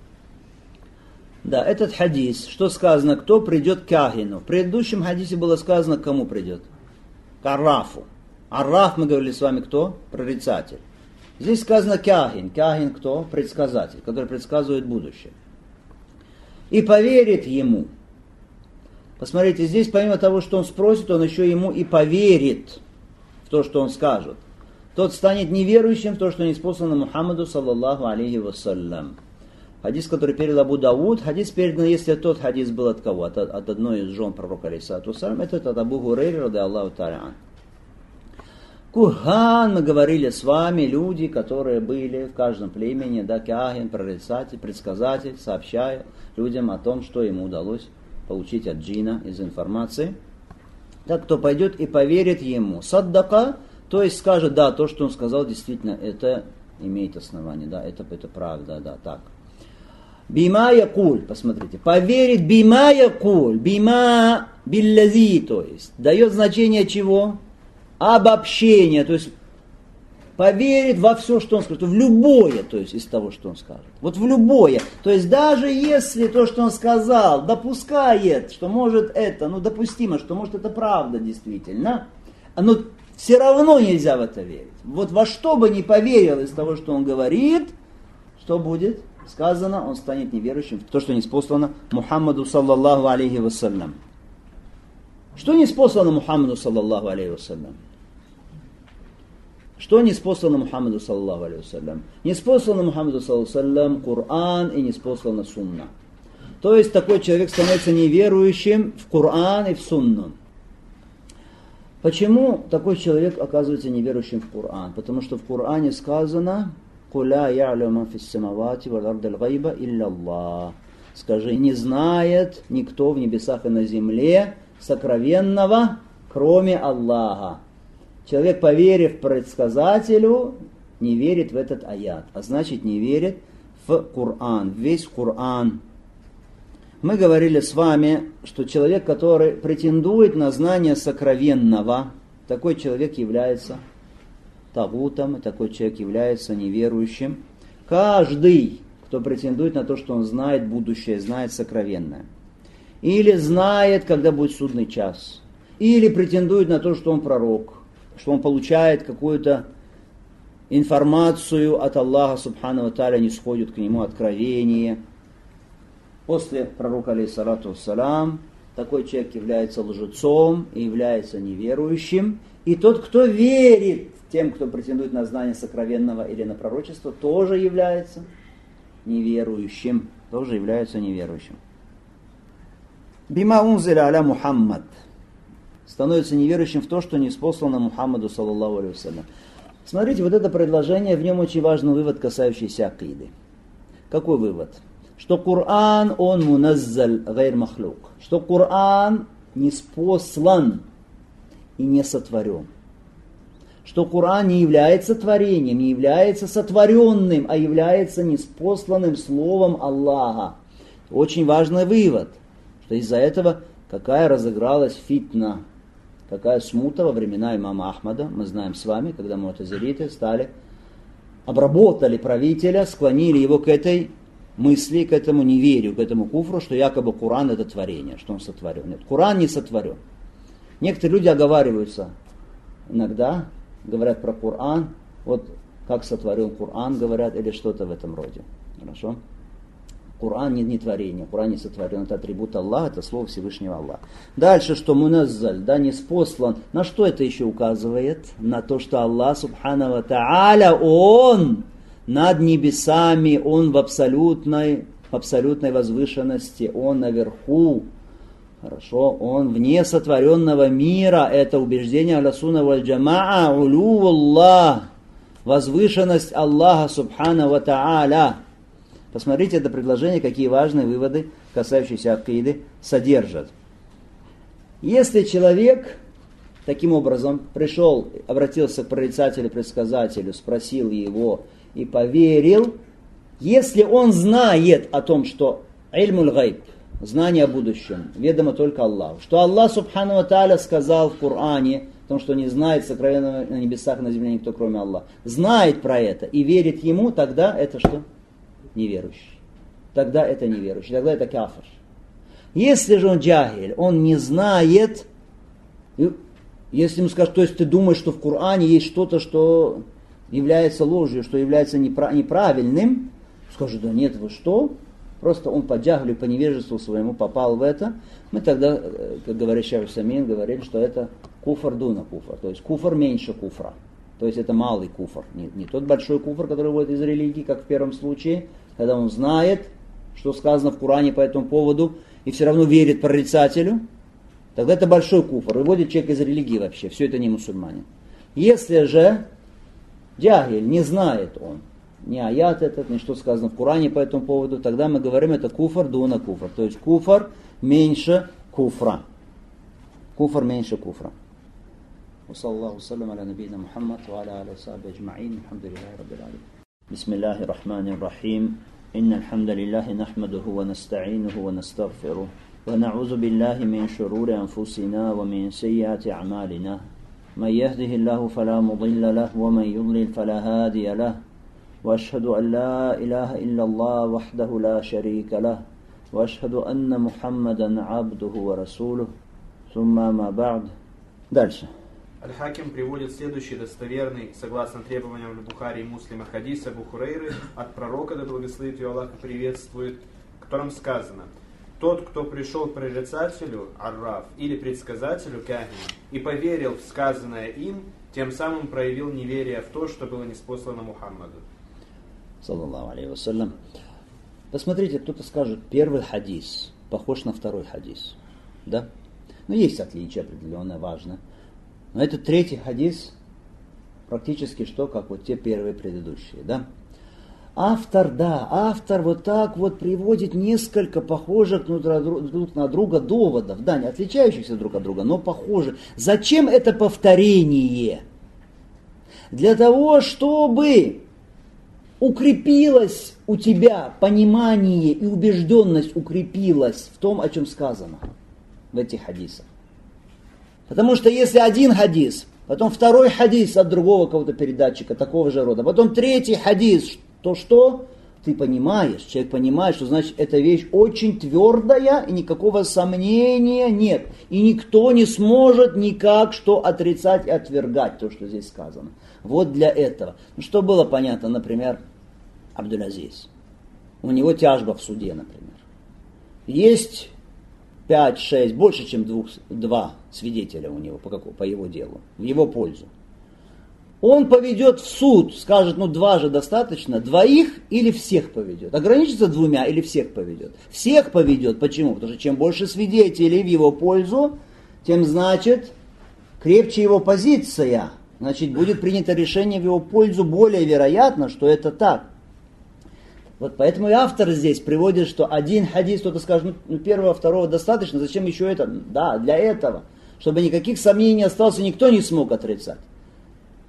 Да, этот хадис, что сказано, кто придет к кахину. В предыдущем хадисе было сказано, к кому придет. К аррафу. Арраф, мы говорили с вами, кто? Прорицатель. Здесь сказано кахин. Кахин кто? Предсказатель, который предсказывает будущее. И поверит ему. Посмотрите, здесь помимо того, что он спросит, он еще ему и поверит в то, что он скажет. Тот станет неверующим в то, что ниспослано Мухаммаду, саллаллаху алейхи вассалям. Хадис, который передал Абу Дауд, хадис передан, если тот хадис был от кого? От одной из жен пророка, алейхиссалату вассалям, это от Абу Хурейры, ради Аллаху та'аля. Кухан, мы говорили с вами, люди, которые были в каждом племени, да, кахин, прорицатель, предсказатель, сообщая людям о том, что ему удалось получить от джина из информации. Так, кто пойдет и поверит ему. Саддака, то есть скажет, да, то, что он сказал, действительно, это имеет основание, да, это правда, да, так. Бима якуль, посмотрите, поверит бима якуль, бима биллязи, то есть, дает значение чего? Обобщение, то есть, поверит во все, что он скажет, в любое, то есть, из того, что он скажет. Вот в любое, то есть, даже если то, что он сказал, допускает, что может это, допустимо, что может это правда действительно, но все равно нельзя в это верить. Вот во что бы ни поверил из того, что он говорит, что будет? Сказано, он станет неверующим в то, что ниспослано Мухаммаду саллаллаху алейхи вассалям. Что ниспослано Мухаммаду саллаллаху алейхи вассалям? Что ниспослано Мухаммаду саллаллаху алейхи вассалям? Ниспослано Мухаммаду саллаллаху алейхи вассалям Кур'ан и ниспослано Сунна. То есть такой человек становится неверующим в Кур'ан и в Сунну. Почему такой человек оказывается неверующим в Кур'ан? Потому что в Кур'ане сказано «Куля я'лю фис самавати валь ардил гайба илля Аллах». Скажи, не знает никто в небесах и на земле сокровенного, кроме Аллаха. Человек, поверив предсказателю, не верит в этот аят, а значит не верит в Кур'ан, весь Кур'ан. Мы говорили с вами, что человек, который претендует на знание сокровенного, такой человек является тагутом, такой человек является неверующим. Каждый, кто претендует на то, что он знает будущее, знает сокровенное, или знает, когда будет судный час, или претендует на то, что он пророк, что он получает какую-то информацию от Аллаха, субхану ва тааля, не сходит к нему откровение. После пророка, алейхиссалату вассалям, такой человек является лжецом и является неверующим. И тот, кто верит тем, кто претендует на знание сокровенного или на пророчество, тоже является неверующим. Тоже является неверующим. Бима унзиля аля Мухаммад. Становится неверующим в то, что ниспослано Мухаммаду, саллаллаху алейхи вассалям. Смотрите, вот это предложение, в нем очень важный вывод, касающийся акиды. Какой вывод? Что Коран, он муназзаль гайр махлук. Что Коран ниспослан и не сотворен. что Коран не является творением, не является сотворенным, а является неспосланным словом Аллаха. Очень важный вывод, что из-за этого какая разыгралась фитна, какая смута во времена имама Ахмада. Мы знаем с вами, когда му'тазилиты обработали правителя, склонили его к этой мысли, к этому неверию, к этому куфру, что якобы Коран это творение, что он сотворен. Нет, Коран не сотворен. Некоторые люди оговариваются иногда, говорят про Коран, вот как сотворен Коран, говорят, или что-то в этом роде. Хорошо? Коран не творение, Коран не сотворен, это атрибут Аллаха, это слово Всевышнего Аллаха. Дальше, что муназзаль, да, неспослан. На что это еще указывает? На то, что Аллах, субхану ва та'аля, Он над небесами, Он в абсолютной возвышенности, Он наверху. Хорошо, Он вне сотворенного мира, это убеждение Ахлю-сунна валь джамаа, улу Аллах, возвышенность Аллаха, субхану ва та'аля. Посмотрите это предложение, какие важные выводы, касающиеся акиды, содержат. Если человек таким образом пришел, обратился к прорицателю, предсказателю, спросил его и поверил, если он знает о том, что ильмуль гайб, знание о будущем, ведомо только Аллаху, что Аллах субхану ва тааля сказал в Коране, о том, что не знает сокровенного на небесах и на земле никто, кроме Аллаха, знает про это и верит ему, тогда это что? Неверующий. Тогда это неверующий, тогда это кафир. Если же он джахиль, он не знает, если ему скажут, то есть ты думаешь, что в Коране есть что-то, что является ложью, что является неправильным, скажут, да нет, вы что? Просто он по джахлю, по невежеству своему попал в это. Мы тогда, как говорит Шейх Усаймин, говорили, что это куфр дуна куфр, то есть куфр меньше куфра. То есть это малый куфр, не тот большой куфр, который выводит из религии, как в первом случае, когда он знает, что сказано в Коране по этому поводу, и все равно верит прорицателю, тогда это большой куфр, выводит человека из религии вообще, все это не мусульманин. Если же джахиль, не знает он ни аят этот, ни что сказано в Коране по этому поводу, тогда мы говорим, это куфр дуна куфр, то есть куфр меньше куфра. Куфр меньше куфра. وصلى الله وسلم على نبينا محمد وعلى آله وصحبه أجمعين الحمد لله رب العالمين بسم الله الرحمن الرحيم إن الحمد لله نحمده ونستعينه ونستغفره ونعوذ بالله من شرور أنفسنا ومن سيئات أعمالنا من يهده الله فلا مضل له ومن يضلل فلا هادي له وأشهد أن لا إله إلا الله وحده لا شريك له وأشهد أن محمدا عبده ورسوله ثم ما بعد. Дальше. Аль-Хаким приводит следующий достоверный, согласно требованиям Бухари и Муслима, хадис Абу Хурейры от пророка, да благословит его Аллах и приветствует, в котором сказано: тот, кто пришел к прорицателю, арраф, или предсказателю, кахин, и поверил в сказанное им, тем самым проявил неверие в то, что было ниспослано Мухаммаду. Саллаллаху алейхи вассалям. Посмотрите, кто-то скажет, первый хадис похож на второй хадис. Да? Но есть отличие определенное, важно. Но этот третий хадис практически что, как вот те первые предыдущие, да? Автор вот так вот приводит несколько похожих друг на друга доводов, да, не отличающихся друг от друга, но похожих. Зачем это повторение? Для того, чтобы укрепилось у тебя понимание и убежденность укрепилась в том, о чем сказано в этих хадисах. Потому что если один хадис, потом второй хадис от другого кого-то передатчика, такого же рода, потом третий хадис, то что? Ты понимаешь, человек понимает, что значит эта вещь очень твердая, и никакого сомнения нет. И никто не сможет никак что отрицать и отвергать то, что здесь сказано. Вот для этого. Ну, что было понятно, например, Абдул-Азиз. У него тяжба в суде, например. Есть 5-6, больше, чем 2 свидетеля у него по его делу, в его пользу. Он поведет в суд, скажет, 2 же достаточно, 2 или всех поведет. Ограничится 2 или всех поведет? Всех поведет. Почему? Потому что чем больше свидетелей в его пользу, тем, значит, крепче его позиция. Значит, будет принято решение в его пользу, более вероятно, что это так. Вот поэтому и автор здесь приводит, что один хадис, кто-то скажет, первого, второго достаточно, зачем еще это? Да, для этого, чтобы никаких сомнений не осталось, и никто не смог отрицать.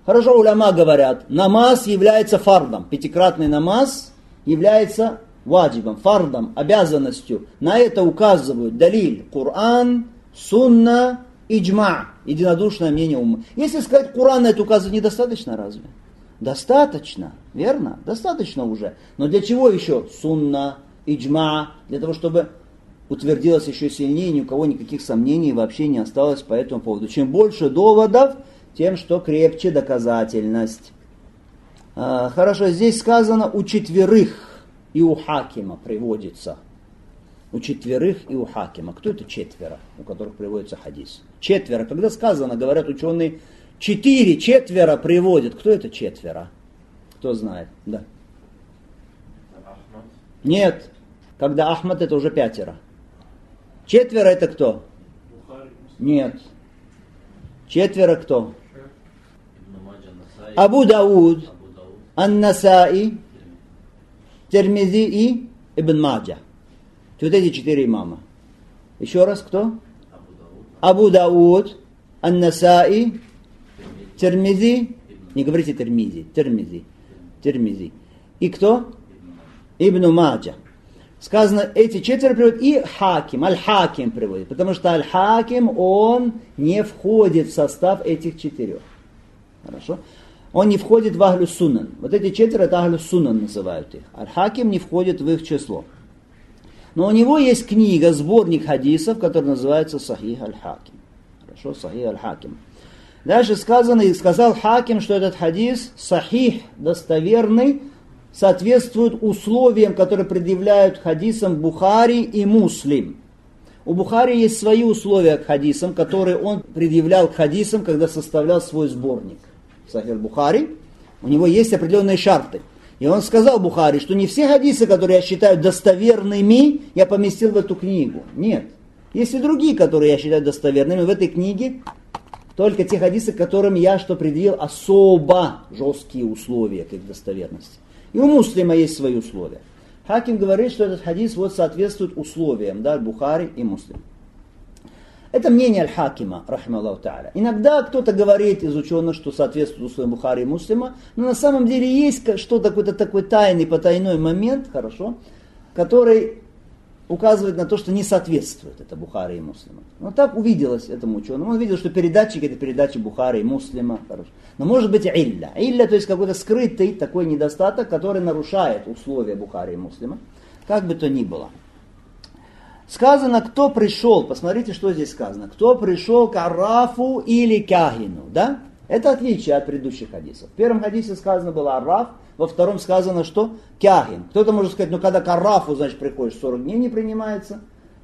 Хорошо, уляма говорят, намаз является фардом. Пятикратный намаз является ваджибом, фардом, обязанностью. На это указывают далиль, Коран, сунна, иджма, единодушное мнение ума. Если сказать, Коран на это указывает, недостаточно разве? Достаточно, верно? Достаточно уже. Но для чего еще сунна, иджма? Для того, чтобы утвердилось еще сильнее, ни у кого никаких сомнений вообще не осталось по этому поводу. Чем больше доводов, тем, что крепче доказательность. Хорошо, здесь сказано у четверых и у хакима приводится. У четверых и у хакима. Кто это четверо, у которых приводится хадис? Четверо. Когда сказано, говорят ученые, четверо приводят. Кто это четверо? Кто знает? Да. Ахмад. Нет. Когда Ахмад, это уже пятеро. Четверо это кто? Нет. Четверо кто? Абу Дауд, Ан-Насаи, Тирмизи и Ибн Маджа. Вот эти 4 имама. Еще раз кто? Абу Дауд, Ан-Насаи, Тирмизи. Не говорите Тирмизи. Тирмизи. И кто? Ибн Маджа. Сказано, эти 4 приводят, и Хаким, Аль-Хаким приводит, потому что Аль-Хаким, он не входит в состав этих 4. Хорошо? Он не входит в Ахлю Сунан. Вот эти 4 это Ахлю Сунан называют их. Аль-Хаким не входит в их число. Но у него есть книга, сборник хадисов, который называется Сахих Аль-Хаким. Хорошо? Сахих Аль-Хаким. Дальше сказано, и сказал Хаким, что этот хадис сахих, достоверный, соответствует условиям, которые предъявляют хадисам Бухари и Муслим. У Бухари есть свои условия к хадисам, которые он предъявлял к хадисам, когда составлял свой сборник. Сахих Бухари, у него есть определенные шарты. И он сказал Бухари, что не все хадисы, которые я считаю достоверными, я поместил в эту книгу. Нет. Есть и другие, которые я считаю достоверными. В этой книге только те хадисы, которым я предъявил особо жесткие условия к их достоверности. И у Муслима есть свои условия. Хаким говорит, что этот хадис соответствует условиям, да, Бухари и Муслим. Это мнение Аль-Хакима, рахима Аллаху та'аля. Иногда кто-то говорит из ученых, что соответствует условиям Бухари и Муслима, но на самом деле есть что-то, какой-то такой тайный, потайной момент, хорошо, который указывает на то, что не соответствует это Бухари и Муслима. Но так увиделось этому ученому. Он видел, что передатчик это передача Бухари и Муслима. Хорошо. Но может быть илля. Илля, то есть какой-то скрытый такой недостаток, который нарушает условия Бухари и Муслима. Как бы то ни было. Сказано, кто пришел, посмотрите, что здесь сказано. Кто пришел к Аррафу или Кахину, да? Это отличие от предыдущих хадисов. В первом хадисе сказано было Арраф, во втором сказано, что Кахин. Кто-то может сказать, когда к Аррафу, значит, приходишь, 40 дней не принимается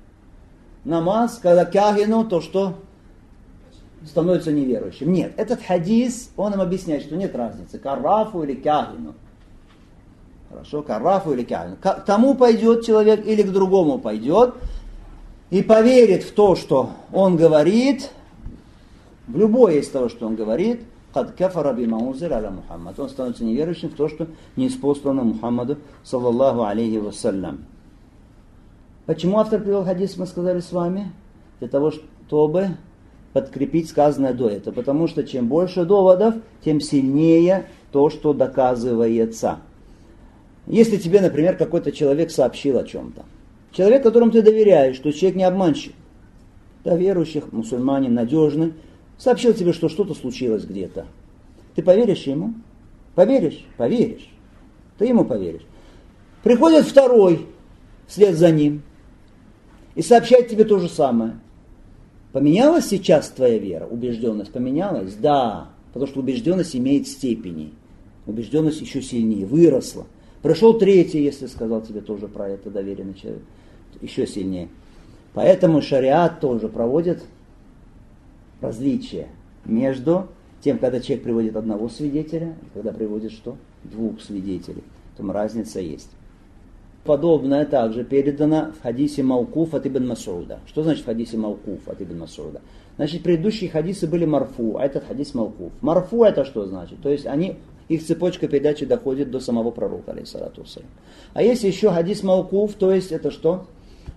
намаз, когда к Кахину, то что? Становится неверующим. Нет, этот хадис, он нам объясняет, что нет разницы, к Аррафу или Кахину. Хорошо, к Аррафу или Кахину. К тому пойдет человек или к другому пойдет и поверит в то, что он говорит, в любое из того, что он говорит, «Кад кафара бима унзила аля Мухаммад». Он становится неверующим в то, что ниспослано Мухаммаду, саллаллаху алейхи вассалям. Почему автор привел хадис, мы сказали с вами? Для того, чтобы подкрепить сказанное до этого. Потому что чем больше доводов, тем сильнее то, что доказывается. Если тебе, например, какой-то человек сообщил о чем-то. Человек, которому ты доверяешь, что человек не обманщик, да, верующих, мусульманин, надежный, сообщил тебе, что что-то случилось где-то. Ты поверишь ему? Поверишь? Поверишь. Ты ему поверишь. Приходит второй вслед за ним и сообщает тебе то же самое. Поменялась сейчас твоя вера? Убежденность поменялась? Да. Потому что убежденность имеет степени. Убежденность еще сильнее, выросла. Пришел третий, если сказал тебе тоже про это доверенный человек. Еще сильнее. Поэтому шариат тоже проводит различие между тем, когда человек приводит одного свидетеля, и когда приводит что? 2 свидетелей. Там разница есть. Подобное также передано в хадисе Маукуф от Ибн Мас'уда. Что значит в хадисе Маукуф от Ибн Мас'уда? Значит, предыдущие хадисы были марфу, а этот хадис Маукуф. Марфу это что значит? То есть их цепочка передачи доходит до самого пророка, алейхиссалату вассалям. А если еще хадис Маукуф, то есть это что?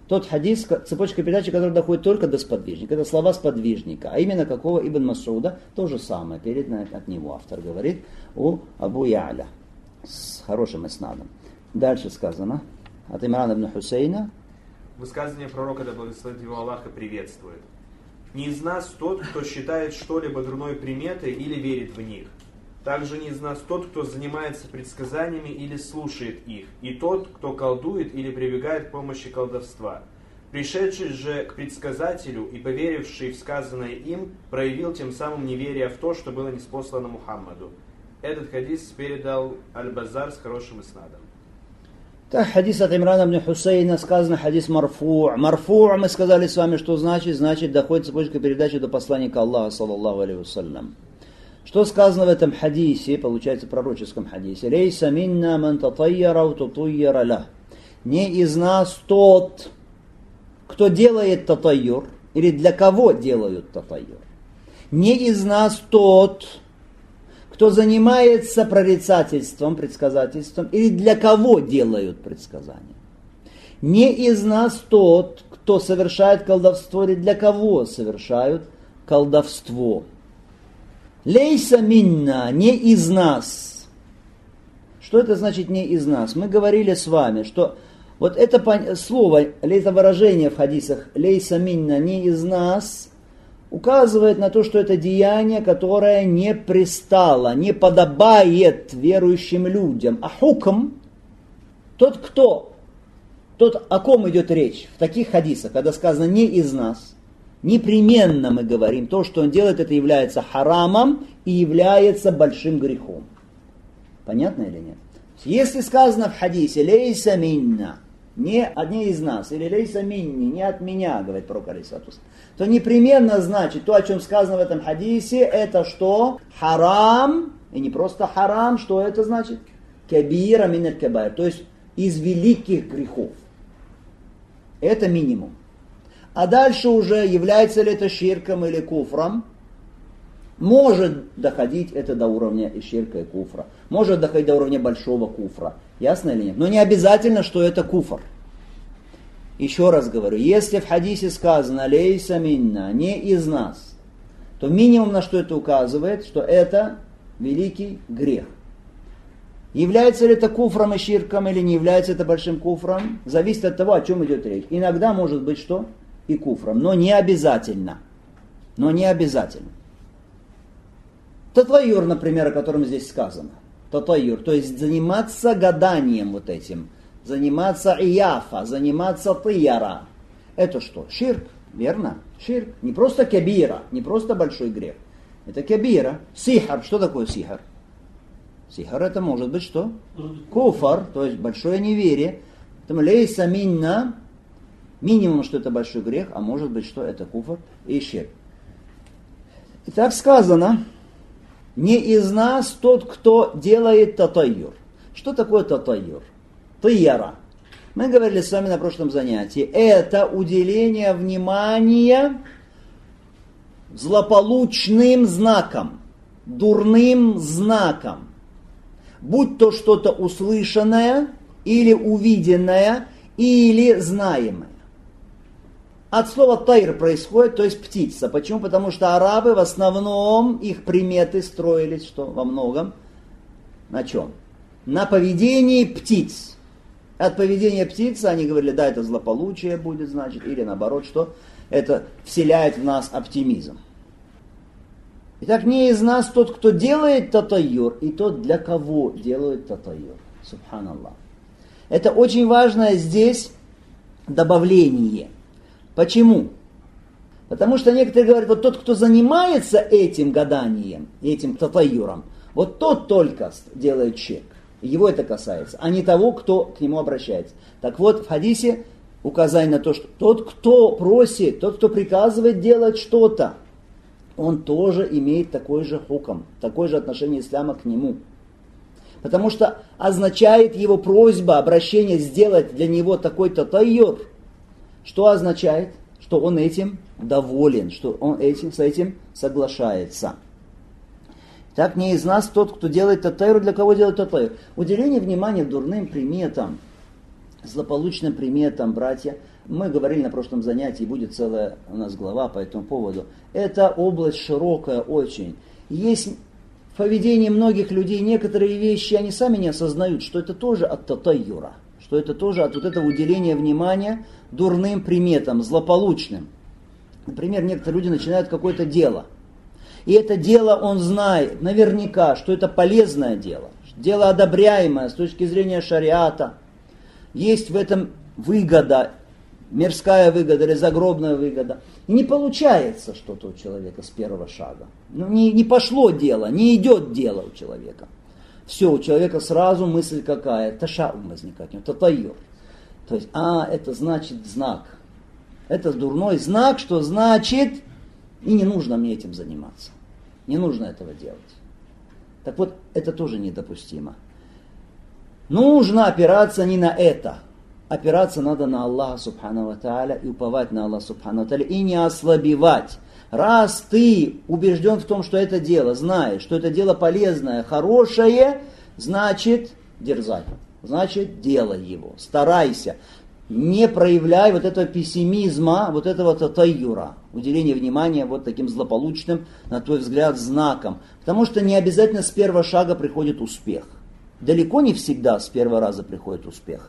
Тот хадис, цепочка передачи, который доходит только до сподвижника. Это слова сподвижника. А именно какого? Ибн Масуда. То же самое. Передано от него автор говорит у Абу Я'ля. С хорошим иснадом. Дальше сказано. От Имрана ибн Хусейна. Высказывание пророка, да благословит его Аллаха, приветствует. Не из нас тот, кто считает что-либо дурной приметой или верит в них. Также не из нас тот, кто занимается предсказаниями или слушает их, и тот, кто колдует или прибегает к помощи колдовства. Пришедший же к предсказателю и поверивший в сказанное им, проявил тем самым неверие в то, что было ниспослано Мухаммаду. Этот хадис передал Аль-Базар с хорошим иснадом. Так, хадис от Имрана ибн Хусейна, сказано хадис марфу'. Марфу' мы сказали с вами, что значит доходит цепочка передачи до посланника Аллаха, саллаллаху алейхи вассалям. Что сказано в этом хадисе, получается в пророческом хадисе? «Лейса минна ман татайяра ва тутайяра ля». Не из нас тот, кто делает татайюр, или для кого делают татайюр. Не из нас тот, кто занимается прорицательством, предсказательством, или для кого делают предсказания. Не из нас тот, кто совершает колдовство, или для кого совершают колдовство. Лейса минна, не из нас. Что это значит не из нас? Мы говорили с вами, что вот это слово, или это выражение в хадисах лейса минна, не из нас, указывает на то, что это деяние, которое не пристало, не подобает верующим людям. А хукм, тот, о ком идет речь в таких хадисах, когда сказано не из нас, непременно мы говорим, то, что он делает, это является харамом и является большим грехом. Понятно или нет? Если сказано в хадисе «лейса минна», не из нас, или «лейса минни», не от меня, говорит пророк алейхиссалату, то непременно значит, то, о чем сказано в этом хадисе, это что? Харам, и не просто харам, что это значит? Кабира мин аль-кабаир, то есть из великих грехов. Это минимум. А дальше уже, является ли это ширком или куфром, может доходить это до уровня и ширка, и куфра. Может доходить до уровня большого куфра. Ясно или нет? Но не обязательно, что это куфр. Еще раз говорю, если в хадисе сказано «лейса минна», не из нас, то минимум, на что это указывает, что это великий грех. Является ли это куфром и ширком, или не является это большим куфром, зависит от того, о чем идет речь. Иногда может быть что? И куфром, но не обязательно. Татайюр, например, о котором здесь сказано. Татайюр, то есть заниматься гаданием вот этим. Заниматься ияфа, заниматься тияра. Это что? Ширк, верно? Ширк. Не просто кабира, не просто большой грех. Это кабира. Сихар. Что такое сихар? Сихар это может быть что? Куфар, то есть большое неверие. Поэтому лейса минна, минимум, что это большой грех, а может быть, что это куфр и ширк. И так сказано, не из нас тот, кто делает татайюр. Что такое татайюр? Тияра. Мы говорили с вами на прошлом занятии. Это уделение внимания злополучным знаком, дурным знаком. Будь то что-то услышанное, или увиденное, или знаемое. От слова тайр происходит, то есть птица. Почему? Потому что арабы в основном, их приметы строились, что во многом, на чем? На поведении птиц. От поведения птицы они говорили, да, это злополучие будет, значит, или наоборот, что это вселяет в нас оптимизм. Итак, не из нас тот, кто делает татайюр, и тот, для кого делает татайюр. Субханаллах. Это очень важное здесь добавление. Почему? Потому что некоторые говорят, вот тот, кто занимается этим гаданием, этим татайюром, вот тот только делает ширк. Его это касается, а не того, кто к нему обращается. Так вот, в хадисе указание на то, что тот, кто просит, тот, кто приказывает делать что-то, он тоже имеет такой же хукм, такое же отношение ислама к нему. Потому что означает его просьба, обращение сделать для него такой-то татайюр. Что означает? Что он этим доволен, что он с этим соглашается. Так не из нас тот, кто делает татайюр, для кого делает татайюр. Уделение внимания дурным приметам, злополучным приметам, братья, мы говорили на прошлом занятии, будет целая у нас глава по этому поводу. Это область широкая очень. Есть в поведении многих людей некоторые вещи, они сами не осознают, что это тоже от татайюра, что это тоже от вот этого уделения внимания дурным приметам, злополучным. Например, некоторые люди начинают какое-то дело. И это дело он знает наверняка, что это полезное дело, дело одобряемое с точки зрения шариата. Есть в этом выгода, мирская выгода или загробная выгода. И не получается что-то у человека с первого шага. Не пошло дело, не идет дело у человека. Все, у человека сразу мысль какая? Ташаум возникает, татайюр. То есть, это значит знак. Это дурной знак, что значит, и не нужно мне этим заниматься. Не нужно этого делать. Так вот, это тоже недопустимо. Нужно опираться не на это. Опираться надо на Аллаха Субхану ва Тааля и уповать на Аллаха Субхану ва Тааля и не ослабевать. Раз ты убежден в том, что это дело, знаешь, что это дело полезное, хорошее, значит дерзай. Значит делай его, старайся. Не проявляй вот этого пессимизма, вот этого татайюра, уделения внимания вот таким злополучным, на твой взгляд, знаком. Потому что не обязательно с первого шага приходит успех. Далеко не всегда с первого раза приходит успех.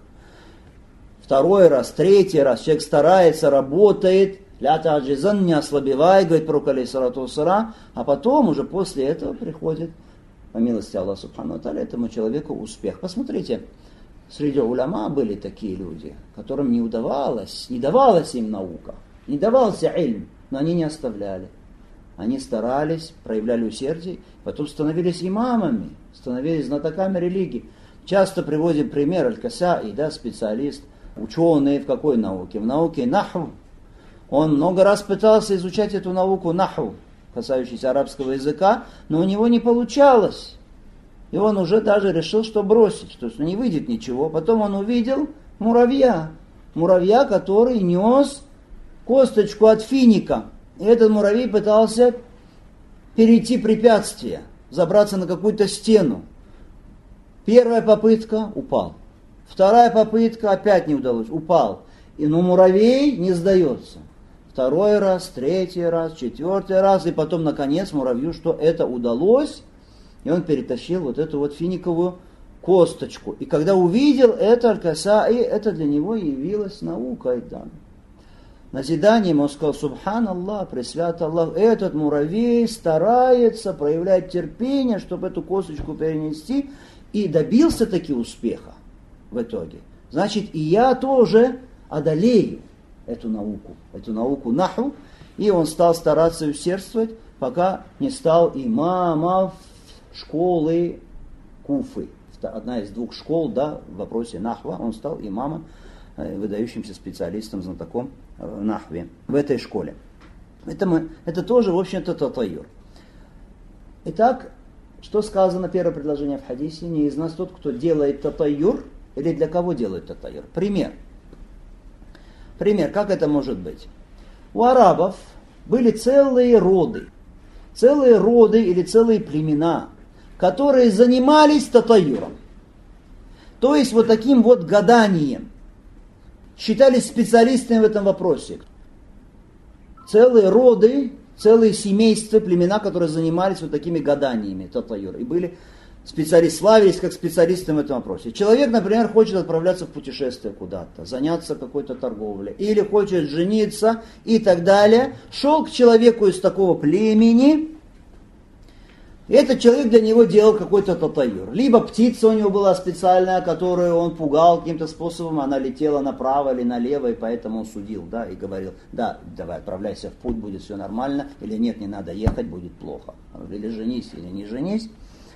Второй раз, третий раз человек старается, работает, ля та'аджизан, не ослабевай, говорит пророк алейхиссалату вассалам, а потом уже после этого приходит, по милости Аллаха Субхану ва Тааля, этому человеку успех. Посмотрите, среди уляма были такие люди, которым не давалась им наука, не давался ильм, но они не оставляли. Они старались, проявляли усердие, потом становились имамами, становились знатоками религии. Часто приводим пример Аль-Касаи, специалист, ученый в какой науке? В науке наху. Он много раз пытался изучать эту науку наху, касающуюся арабского языка, но у него не получалось. И он уже даже решил, что бросить, что не выйдет ничего. Потом он увидел муравья, который нес косточку от финика. И этот муравей пытался перейти препятствие, забраться на какую-то стену. Первая попытка — упал. Вторая попытка — опять не удалось, упал. Но муравей не сдается. Второй раз, третий раз, четвертый раз. И потом, наконец, муравью что это удалось. И он перетащил вот эту вот финиковую косточку. И когда увидел это Аль-Касаи, это для него явилось наукой. Назиданием он сказал: Субханаллах, пресвят Аллах, этот муравей старается, проявляет терпение, чтобы эту косточку перенести, и добился таки успеха в итоге. Значит, и я тоже одолею эту науку наху, и он стал стараться усердствовать, пока не стал имамом школы Куфы. Одна из двух школ, в вопросе нахва, он стал имамом, выдающимся специалистом, знатоком в нахве в этой школе. Это тоже, в общем-то, татайюр. Итак, что сказано первое предложение в хадисе? Не из нас тот, кто делает татайюр, или для кого делает татайюр? Пример, как это может быть? У арабов были целые роды или целые племена, которые занимались татайюром. То есть вот таким вот гаданием. Считались специалистами в этом вопросе. Целые роды, целые семейства, племена, которые занимались вот такими гаданиями татайюр. И были специалисты, славились как специалисты в этом вопросе. Человек, например, хочет отправляться в путешествие куда-то, заняться какой-то торговлей, или хочет жениться и так далее. Шел к человеку из такого племени, и этот человек для него делал какой-то татайюр. Либо птица у него была специальная, которую он пугал каким-то способом, она летела направо или налево, и поэтому он судил, и говорил: давай, отправляйся в путь, будет все нормально, или нет, не надо ехать, будет плохо. Или женись, или не женись.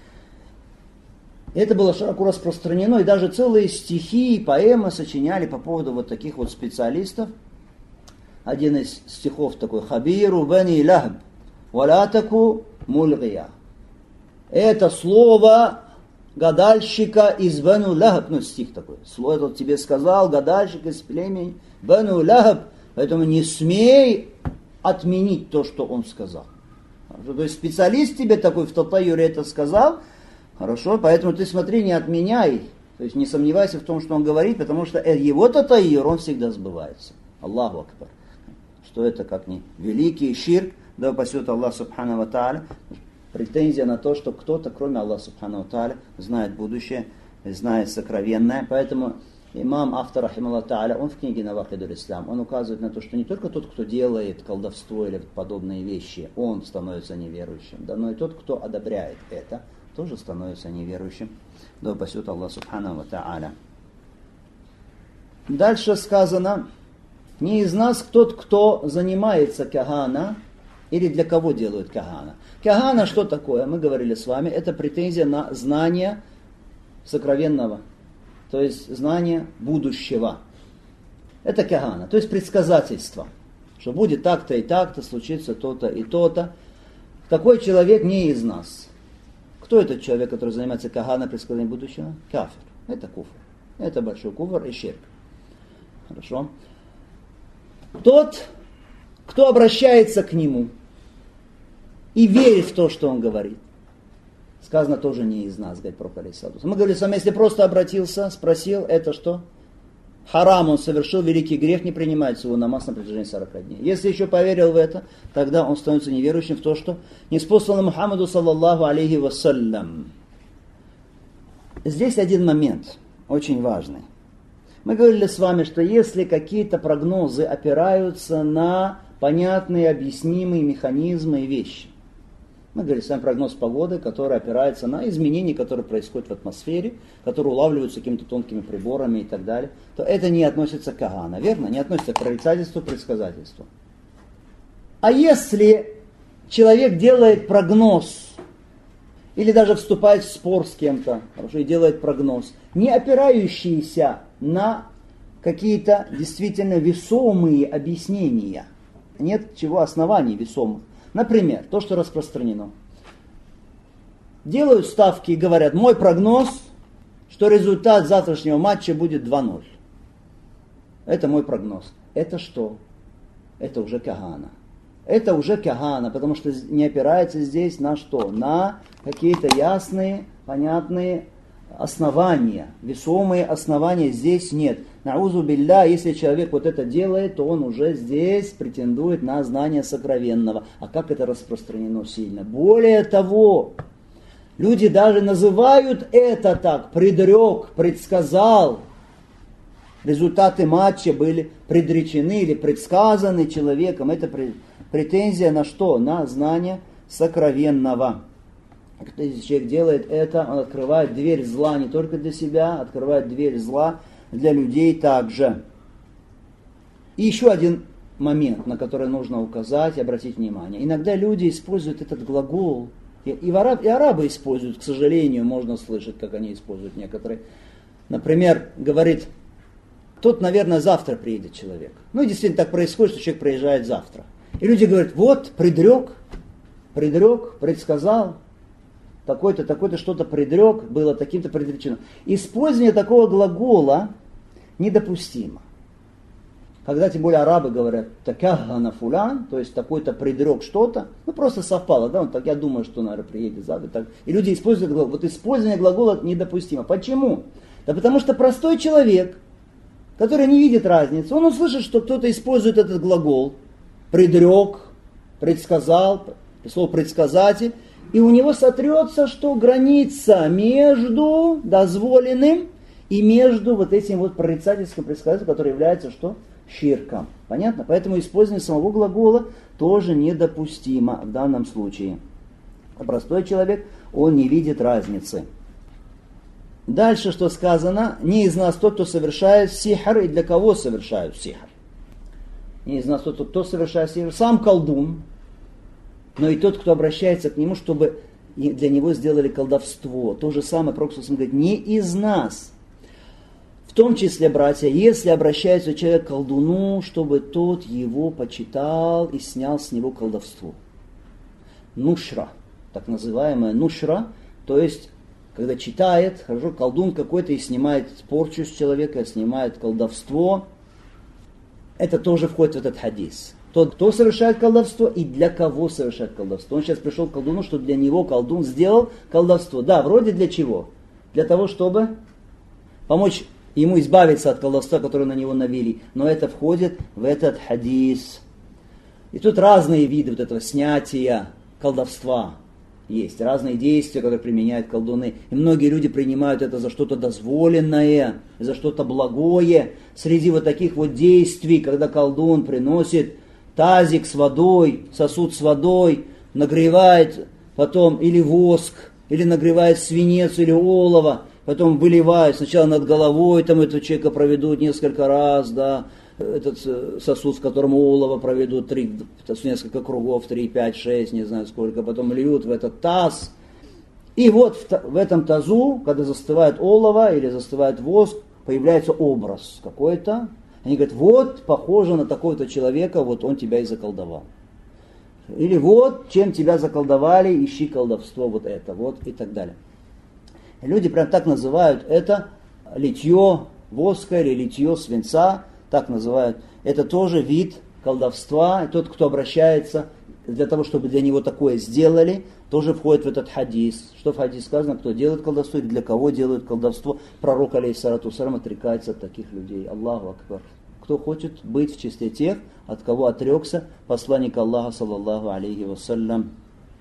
Это было широко распространено, и даже целые стихи и поэмы сочиняли по поводу вот таких вот специалистов. Один из стихов такой: «Хабиру бани лахб, валятаку мульгия». Это слово гадальщика из Бану Лахаб, стих такой. Слово это тебе сказал гадальщик из племени Бану Лахаб, поэтому не смей отменить то, что он сказал. То есть специалист тебе такой в татайюре это сказал, хорошо, поэтому ты смотри, не отменяй То есть не сомневайся в том, что он говорит, потому что его татаир, он всегда сбывается. Аллаху Акбар. Что это как не великий ширк, да упасет Аллах Субхану ва Тааля. Претензия на то, что кто-то, кроме Аллаха Субхану ва Тааля, знает будущее, знает сокровенное. Поэтому имам, автор, рахималлах Тааля, он в книге Навакидуль Ислам, он указывает на то, что не только тот, кто делает колдовство или подобные вещи, он становится неверующим, да, но и тот, кто одобряет это, тоже становится неверующим. Да упасет Аллах Субхану ва Тааля. Дальше сказано, не из нас тот, кто занимается кахана, или для кого делают кахана. Кахана что такое? Мы говорили с вами, это претензия на знание сокровенного, то есть знание будущего. Это кахана, то есть предсказательство, что будет так-то и так-то, случится то-то и то-то. Такой человек не из нас. Кто этот человек, который занимается кахана, предсказанием будущего? Кафир. Это куфр. Это большой куфр и ширк. Хорошо. Тот, кто обращается к нему и верит в то, что он говорит, сказано тоже не из нас, говорит пророк алейхиссалату. Мы говорили с вами, если просто обратился, спросил, это что? Харам, он совершил великий грех, не принимается его намаз на протяжении 40 дней. Если еще поверил в это, тогда он становится неверующим в то, что ниспослано Мухаммаду саллаллаху алейхи вассалям. Здесь один момент, очень важный. Мы говорили с вами, что если какие-то прогнозы опираются на понятные, объяснимые механизмы и вещи. Мы говорили с вами прогноз погоды, который опирается на изменения, которые происходят в атмосфере, которые улавливаются какими-то тонкими приборами и так далее, то это не относится к кахана, верно? Не относится к прорицательству, предсказательству. А если человек делает прогноз, или даже вступает в спор с кем-то, хорошо, и делает прогноз, не опирающийся на какие-то действительно весомые объяснения. Нет чего оснований весомых. Например, то, что распространено. Делают ставки и говорят, мой прогноз, что результат завтрашнего матча будет 2-0. Это мой прогноз. Это что? Это уже кахана. Это уже кахана, потому что не опирается здесь на что? На какие-то ясные, понятные основания. Весомые основания здесь нет. Наузу билля, если человек вот это делает, то он уже здесь претендует на знание сокровенного. А как это распространено сильно? Более того, люди даже называют это так, предрек, предсказал. Результаты матча были предречены или предсказаны человеком. Это претензия на что? На знание сокровенного. Если человек делает это, он открывает дверь зла не только для себя, открывает дверь зла для людей также. И еще один момент, на который нужно указать и обратить внимание. Иногда люди используют этот глагол, и арабы используют, к сожалению, можно слышать, как они используют некоторые. Например, говорит, тут, наверное, завтра приедет человек. Ну и действительно так происходит, что человек приезжает завтра. И люди говорят, вот, предрек, предсказал, такой-то, такой-то что-то предрек, было таким-то предречено. Использование такого глагола недопустимо. Когда тем более арабы говорят такахана фулян, то есть такой-то предрек что-то, ну просто совпало, да, он так, я думаю, что, наверное, приедет завтра. Так. И люди используют глагол. Вот использование глагола недопустимо. Почему? Да потому что простой человек, который не видит разницы, он услышит, что кто-то использует этот глагол, предрек, предсказал, слово предсказатель, и у него сотрется, что граница между дозволенным и между вот этим вот прорицательским предсказательством, которое является что? Ширком. Понятно? Поэтому использование самого глагола тоже недопустимо в данном случае. А простой человек, он не видит разницы. Дальше, что сказано, не из нас тот, кто совершает сихр, и для кого совершают сихр. Не из нас тот, кто совершает сихр, сам колдун, но и тот, кто обращается к нему, чтобы для него сделали колдовство. То же самое Пророк говорит, не из нас. В том числе, братья, если обращается человек к колдуну, чтобы тот его почитал и снял с него колдовство. Нушра, так называемая нушра, то есть, когда читает, хорошо, колдун какой-то и снимает порчу с человека, снимает колдовство, это тоже входит в этот хадис. Тот, кто совершает колдовство и для кого совершает колдовство. Он сейчас пришел к колдуну, что для него колдун сделал колдовство. Да, вроде для чего? Для того, чтобы помочь ему избавиться от колдовства, которое на него навели. Но это входит в этот хадис. И тут разные виды вот этого снятия колдовства есть. Разные действия, которые применяют колдуны. И многие люди принимают это за что-то дозволенное, за что-то благое. Среди вот таких вот действий, когда колдун приносит тазик с водой, сосуд с водой, нагревает потом или воск, или нагревает свинец или олово, потом выливает сначала над головой, там этого человека проведут несколько раз, да, этот сосуд, в котором олово проведут несколько кругов, 3, 5, 6, не знаю сколько, потом льют в этот таз. И вот в этом тазу, когда застывает олово или застывает воск, появляется образ какой-то. Они говорят, вот, похоже на такого-то человека, вот он тебя и заколдовал. Или вот, чем тебя заколдовали, ищи колдовство, вот это, вот и так далее. И люди прям так называют это литье воска или литье свинца, так называют. Это тоже вид колдовства. И тот, кто обращается для того, чтобы для него такое сделали, тоже входит в этот хадис. Что в хадисе сказано, кто делает колдовство и для кого делают колдовство. Пророк, алейхиссалату вассалям, отрекается от таких людей. Аллаху акбар. Кто хочет быть в числе тех, от кого отрекся посланник Аллаха, саллаллаху алейхи вассалям.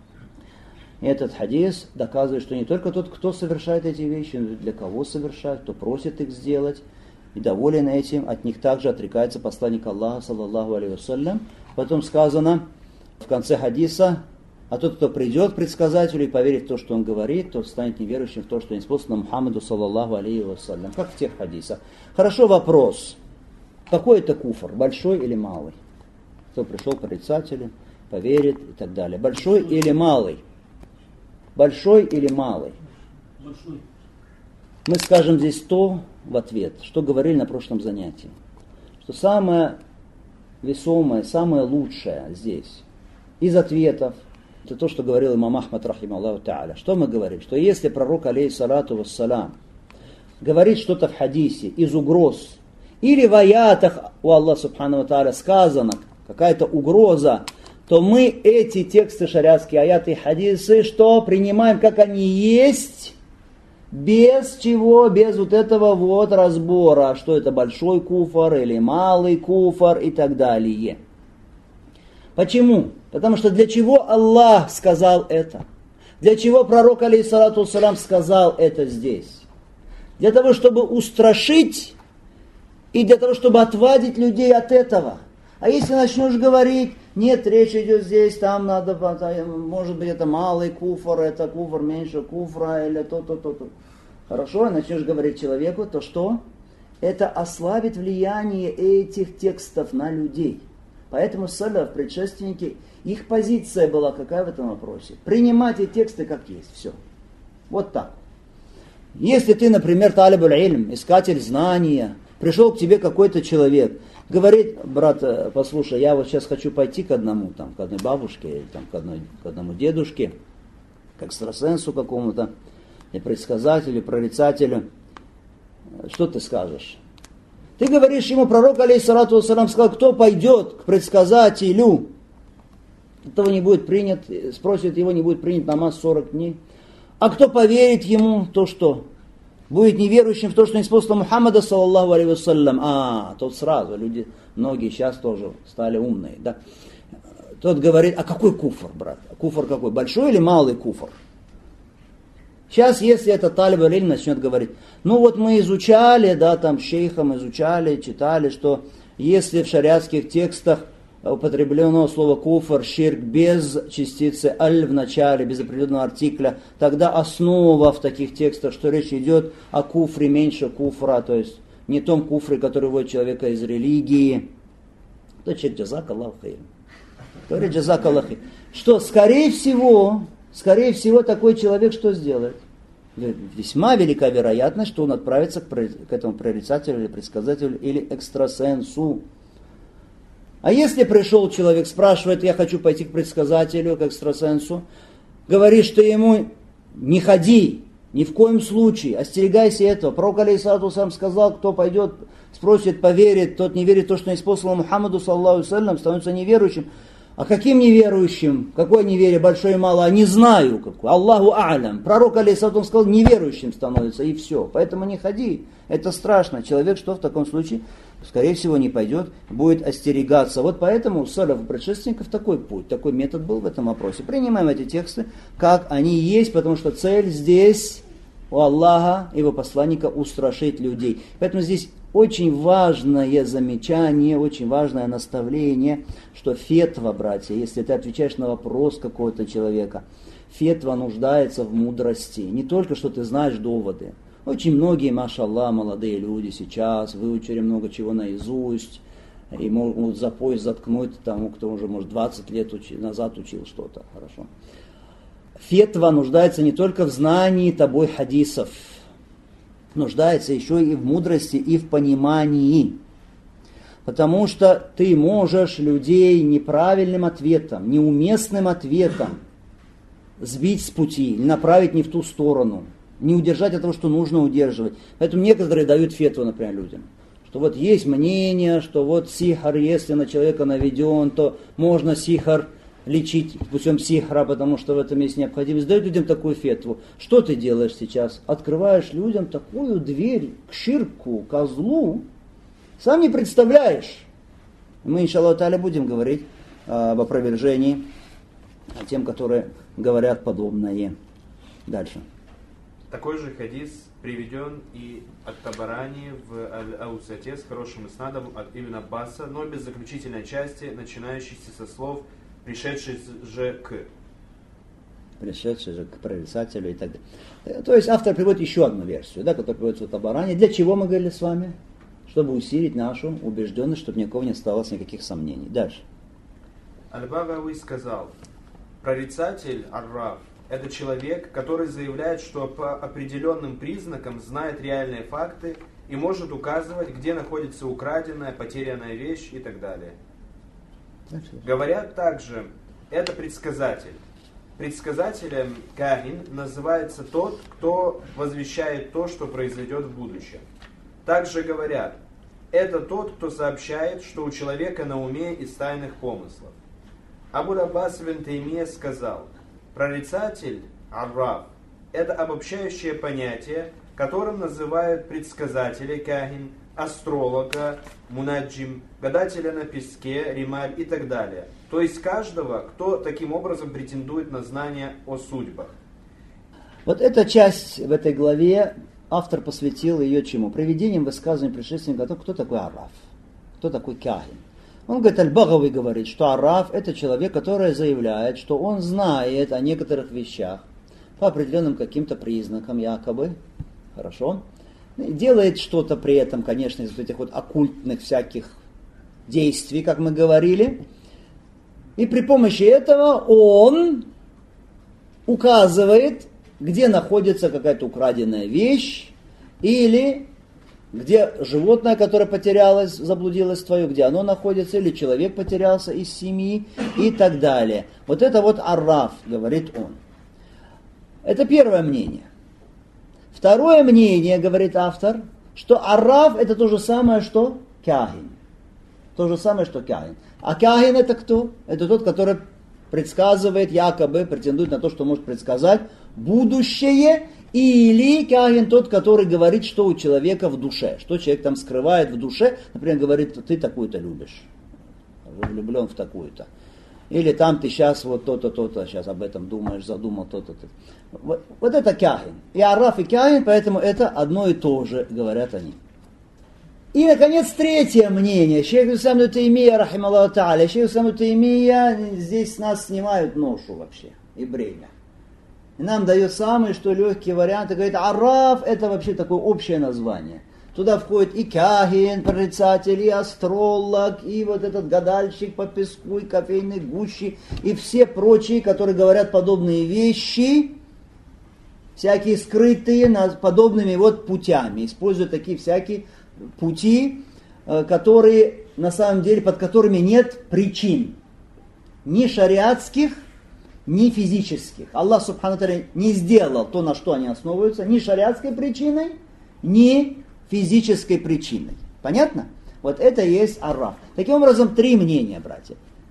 Этот хадис доказывает, что не только тот, кто совершает эти вещи, но и для кого совершает, кто просит их сделать, и доволен этим, от них также отрекается посланник Аллаха, саллаллаху алейхи вассалям. Потом сказано в конце хадиса, а тот, кто придет к предсказателю и поверит в то, что он говорит, тот станет неверующим в то, что не способно Мухаммаду, саллаллаху алейхи вассалям. Как в тех хадисах. Хорошо, вопрос. Какой это куфр, большой или малый? Кто пришел к прорицателю, поверит и так далее. Большой или малый? Большой или малый? Большой. Мы скажем здесь то в ответ, что говорили на прошлом занятии. Что самое весомое, самое лучшее здесь из ответов, это то, что говорил имам Ахмад, рахималлаху та'аля. Что мы говорим? Что если пророк, алейхиссалату вассалям, говорит что-то в хадисе из угроз, или в аятах у Аллаха субхану ва та'аля сказано какая-то угроза, то мы эти тексты шариатские, аяты и хадисы, что принимаем, как они есть, без чего, без вот этого вот разбора, что это большой куфр или малый куфр и так далее. Почему? Потому что для чего Аллах сказал это? Для чего пророк, алейхиссалату вассалям, сказал это здесь? Для того, чтобы устрашить и для того, чтобы отвадить людей от этого. А если начнешь говорить, нет, речь идет здесь, там надо, может быть, это малый куфр, это куфр меньше куфра, или то. Хорошо, начнешь говорить человеку, то что? Это ослабит влияние этих текстов на людей. Поэтому салаф, предшественники, их позиция была какая в этом вопросе? Принимать эти тексты как есть, все. Вот так. Если ты, например, талибуль ильм, искатель знания, пришел к тебе какой-то человек, говорит, брат, послушай, я вот сейчас хочу пойти к одному, там, к одной бабушке, или там, к одному дедушке, к экстрасенсу какому-то, и предсказателю, прорицателю. Что ты скажешь? Ты говоришь ему, пророк, алейхиссалату вассалям, сказал, кто пойдет к предсказателю, того не будет принят, спросит его, не будет принят намаз 40 дней. А кто поверит ему, то что? Будет неверующим в то, что не способно Мухаммада, саллаллаху алейхи вассалям. Тот сразу, люди, многие сейчас тоже стали умные, да. Тот говорит, а какой куфр, брат? Куфр какой? Большой или малый куфр? Сейчас, если это талиб аль-илм начнет говорить, ну вот мы изучали, да, там шейхом изучали, читали, что если в шариатских текстах употреблено слово куфр, ширк без частицы аль в начале, без определенного артикля, тогда основа в таких текстах, что речь идет о куфре меньше куфра, то есть не том куфре, который выводит человека из религии. То человек джазак Аллаху хайр. Говорит джазак Аллаху хайр. Что, скорее всего, такой человек что сделает? Весьма велика вероятность, что он отправится к этому прорицателю или предсказателю или экстрасенсу. А если пришел человек, спрашивает, я хочу пойти к предсказателю, к экстрасенсу, говорит, что ему не ходи, ни в коем случае, остерегайся этого. Пророк, алейхиссалату вассалям, сказал, кто пойдет, спросит, поверит, тот не верит в то, что не спослано Мухаммаду, саллаллаху алейхи вассалям, становится неверующим. А каким неверующим? Какое неверие, большое и малое? Не знаю какое. Аллаху а'лям. Пророк, алейхиссалату, сказал, неверующим становится, и все. Поэтому не ходи. Это страшно. Человек, что в таком случае? Скорее всего, не пойдет, будет остерегаться. Вот поэтому у салаф, у предшественников такой путь, такой метод был в этом вопросе. Принимаем эти тексты, как они есть, потому что цель здесь у Аллаха и его посланника устрашить людей. Поэтому здесь очень важное замечание, очень важное наставление, что фетва, братья, если ты отвечаешь на вопрос какого-то человека, фетва нуждается в мудрости. Не только, что ты знаешь доводы. Очень многие, машаллах, молодые люди сейчас выучили много чего наизусть, и могут за пояс заткнуть тому, кто уже, может, 20 лет назад учил что-то. Хорошо. Фетва нуждается не только в знании тобой хадисов, нуждается еще и в мудрости, и в понимании. Потому что ты можешь людей неправильным ответом, неуместным ответом сбить с пути, или направить не в ту сторону, не удержать от того, что нужно удерживать. Поэтому некоторые дают фетву, например, людям. Что вот есть мнение, что вот сихар, если на человека наведен, то можно сихар лечить путем сихра, потому что в этом есть необходимость. Дают людям такую фетву. Что ты делаешь сейчас? Открываешь людям такую дверь к ширку, козлу, сам не представляешь. Мы, иншаллах та'аля, будем говорить об опровержении тем, которые говорят подобное. Дальше. Такой же хадис приведен и от Табарани в Аль-Аусате с хорошим иснадом от Ибн Аббаса, но без заключительной части, начинающейся со слов «пришедший же к». Пришедший же к прорицателю и так далее. То есть автор приводит еще одну версию, да, которая приводится в Табарани. Для чего мы говорили с вами? Чтобы усилить нашу убежденность, чтобы никого не осталось никаких сомнений. Дальше. Аль-Багави сказал: прорицатель Ар-Раф — это человек, который заявляет, что по определенным признакам знает реальные факты и может указывать, где находится украденная, потерянная вещь и так далее. Говорят также, это предсказатель. Предсказателем кахин называется тот, кто возвещает то, что произойдет в будущем. Также говорят, это тот, кто сообщает, что у человека на уме из тайных помыслов. Абу Аббас ибн Таймия сказал: прорицатель, Ар-Раф, это обобщающее понятие, которым называют предсказателей кахин, астролога, мунаджим, гадателя на песке, рималь и так далее. То есть каждого, кто таким образом претендует на знания о судьбах. Вот эта часть в этой главе автор посвятил ее чему? Приведением высказываний предшественника о том, кто такой Ар-Раф, кто такой кахин. Он говорит, Аль-Багави говорит, что Ар-Раф — это человек, который заявляет, что он знает о некоторых вещах по определенным каким-то признакам, якобы, хорошо, делает что-то при этом, конечно, из этих вот оккультных всяких действий, как мы говорили, и при помощи этого он указывает, где находится какая-то украденная вещь, или где животное, которое потерялось, заблудилось твое, где оно находится, или человек потерялся из семьи и так далее. Вот это вот Ар-Раф, говорит он. Это первое мнение. Второе мнение, говорит автор, что Ар-Раф это то же самое, что кахин. То же самое, что кахин. А кахин это кто? Это тот, который предсказывает, якобы претендует на то, что может предсказать будущее, или кахин тот, который говорит, что у человека в душе, что человек там скрывает в душе, например, говорит, ты такую-то любишь, влюблен в такую-то. Или там ты сейчас вот то-то, то-то, сейчас об этом думаешь, задумал то-то, то-то. Вот это кахин. И Ар-Раф, и кахин, поэтому это одно и то же, говорят они. И, наконец, третье мнение. Шейх ибн Таймия, рахималлаху та'аля, Шейх ибн Таймия здесь с нас снимают ношу вообще и бремя. И нам дает самый, что легкий вариант, и говорит, Ар-Раф это вообще такое общее название. Туда входит и кахин, прорицатель, и астролог, и вот этот гадальщик по песку, и кофейной гущи, и все прочие, которые говорят подобные вещи, всякие скрытые подобными вот путями, используют такие всякие пути, которые на самом деле, под которыми нет причин, ни шариатских, ни физических. Аллах Субхану Тааля не сделал то, на что они основываются, ни шариатской причиной, ни физической причиной. Понятно? Вот это и есть Ар-Раф. Таким образом, три мнения, братья.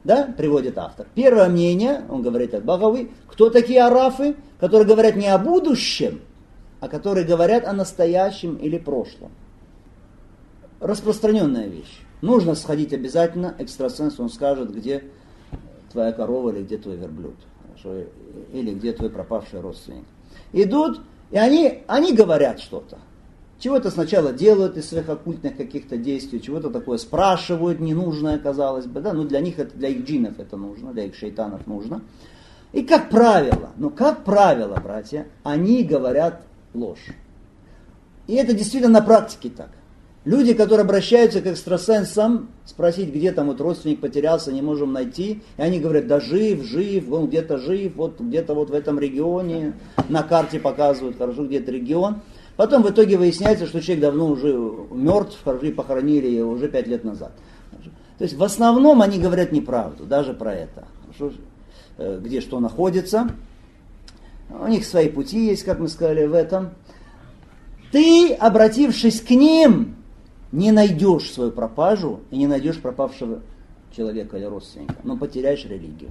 Да, приводит автор. Первое мнение, он говорит аль-Багави, кто такие арафы, которые говорят не о будущем, а которые говорят о настоящем или прошлом. Распространенная вещь. Нужно сходить обязательно, экстрасенс, он скажет, где твоя корова или где твой верблюд. Хорошо? Или где твой пропавший родственник. Идут, и они говорят что-то. Чего-то сначала делают из своих оккультных каких-то действий, чего-то такое спрашивают, ненужное, казалось бы. Да? Ну, для них, для их джиннов это нужно, для их шейтанов нужно. И как правило, братья, они говорят ложь. И это действительно на практике так. Люди, которые обращаются к экстрасенсам, спросить, где там вот родственник потерялся, не можем найти, и они говорят, да жив, он где-то жив, вот где-то вот в этом регионе, на карте показывают, хорошо, где-то регион. Потом в итоге выясняется, что человек давно уже мертв, и похоронили его уже 5 лет назад. То есть в основном они говорят неправду, даже про это. Где что находится. У них свои пути есть, как мы сказали, в этом. Ты, обратившись к ним, не найдешь свою пропажу и не найдешь пропавшего человека или родственника, но потеряешь религию.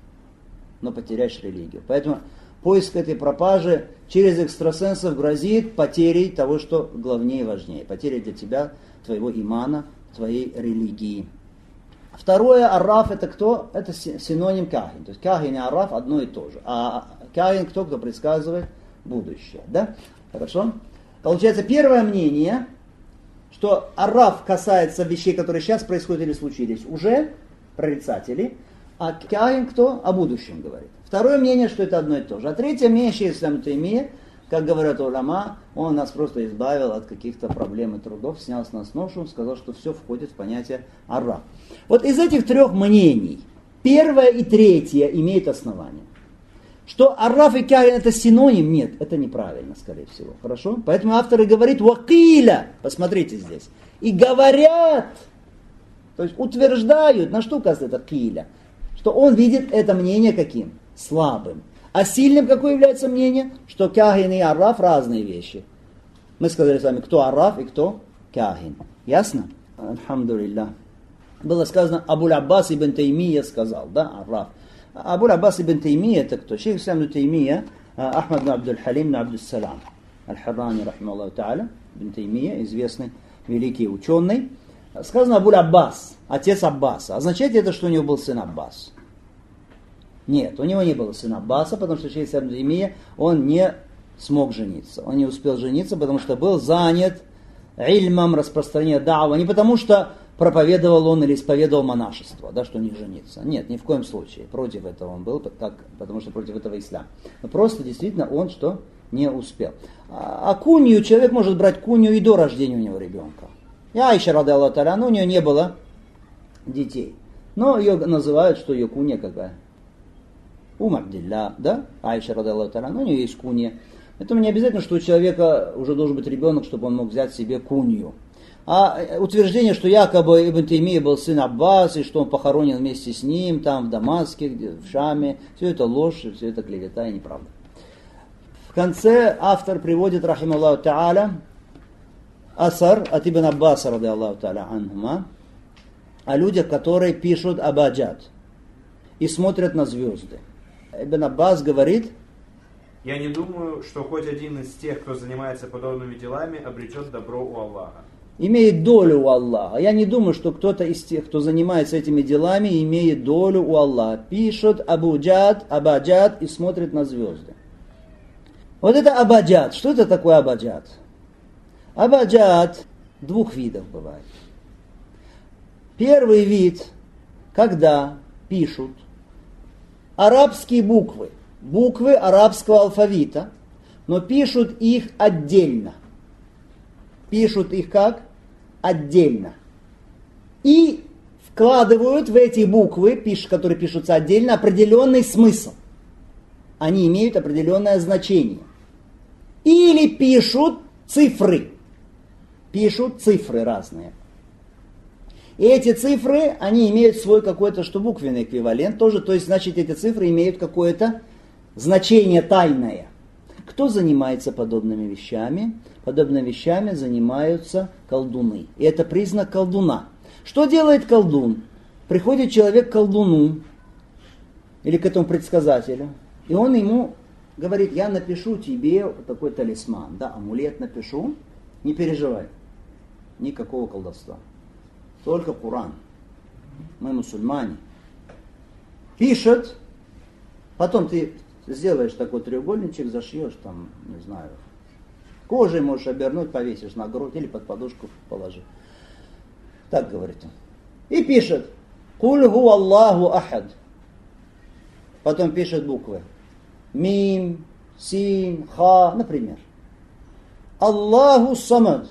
Поэтому поиск этой пропажи через экстрасенсов грозит потерей того, что главнее и важнее. Потерей для тебя, твоего имана, твоей религии. Второе, араф это кто? Это синоним кахин. То есть кахин и араф одно и то же. А кахин кто предсказывает будущее. Да? Хорошо? Получается, первое мнение, что араф касается вещей, которые сейчас происходят или случились, уже прорицатели, а кахин кто? О будущем говорит. Второе мнение, что это одно и то же. А третье мнение, шейх ислам Таймия, как говорят уляма, он нас просто избавил от каких-то проблем и трудов, снял с нас ношу, сказал, что все входит в понятие араф. Вот из этих трех мнений, первое и третье имеют основание. Что араф и кахин это синоним? Нет, это неправильно, скорее всего. Хорошо? Поэтому авторы говорят вакиля, посмотрите здесь, и говорят, то есть утверждают, на что указывает это киля, что он видит это мнение каким? Слабым. А сильным какое является мнение? Что кахин и араф разные вещи. Мы сказали с вами, кто араф и кто кахин. Ясно? Альхамдулиллах. Было сказано, Абуль Аббас ибн Таймия сказал, да, араф. Абуль Аббас ибн Таймия это кто? Шейх ислам Таймия, Ахмад ибн Абдуль Халим ибн Абдуссалам. Аль-Харрани, рахималлаху та'аля, ибн Таймия, известный великий ученый. Сказано Абуль Аббас, отец Аббаса. Означает это, что у него был сын Аббас? Нет, у него не было сына Аббаса, потому что шейх ислам Таймия, он не смог жениться. Он не успел жениться, потому что был занят ильмом распространения да'ва. Не потому что проповедовал он или исповедовал монашество, да, что не жениться. Нет, ни в коем случае. Против этого он был, потому что против этого ислам. Но просто действительно он что? Не успел. А кунью, человек может брать кунью и до рождения у него ребенка. И Аиша, ради Аллаху та'аля, у нее не было детей. Но ее называют, что ее кунья какая? Абдилля, да? Аиша, ради Аллаху та'аля, у нее есть кунья. Поэтому не обязательно, что у человека уже должен быть ребенок, чтобы он мог взять себе кунью. А утверждение, что якобы Ибн Таймия был сын Аббас, и что он похоронен вместе с ним, там в Дамаске, в Шаме, все это ложь, все это клевета и неправда. В конце автор приводит, рахималлаху та'аля, асар от Ибн Аббаса, ради Аллаху та'аля анхума, о людях, которые пишут абаджад и смотрят на звезды. Ибн Аббас говорит, я не думаю, что хоть один из тех, кто занимается подобными делами, обретет добро у Аллаха. Имеет долю у Аллаха. Я не думаю, что кто-то из тех, кто занимается этими делами, имеет долю у Аллаха. Пишут абаджад и смотрят на звезды. Вот это абаджад. Что это такое абаджад? Абаджад двух видов бывает. Первый вид, когда пишут арабские буквы арабского алфавита, но пишут их отдельно. Пишут их как? Отдельно. И вкладывают в эти буквы, которые пишутся отдельно, определенный смысл. Они имеют определенное значение. Или пишут цифры. Пишут цифры разные. И эти цифры, они имеют свой какой-то, что буквенный эквивалент тоже, то есть, значит, эти цифры имеют какое-то значение тайное. Кто занимается подобными вещами? Подобными вещами занимаются колдуны. И это признак колдуна. Что делает колдун? Приходит человек к колдуну или к этому предсказателю, и он ему говорит: я напишу тебе такой талисман, да, амулет напишу, не переживай, никакого колдовства, только Коран, мы мусульмане. Пишет, потом ты сделаешь такой треугольничек, зашьешь там, не знаю, кожей можешь обернуть, повесишь на грудь или под подушку положи. Так говорит он. И пишет: «Куль ху Аллаху ахад». Потом пишет буквы. Мим, син, ха, например. Аллаху самад.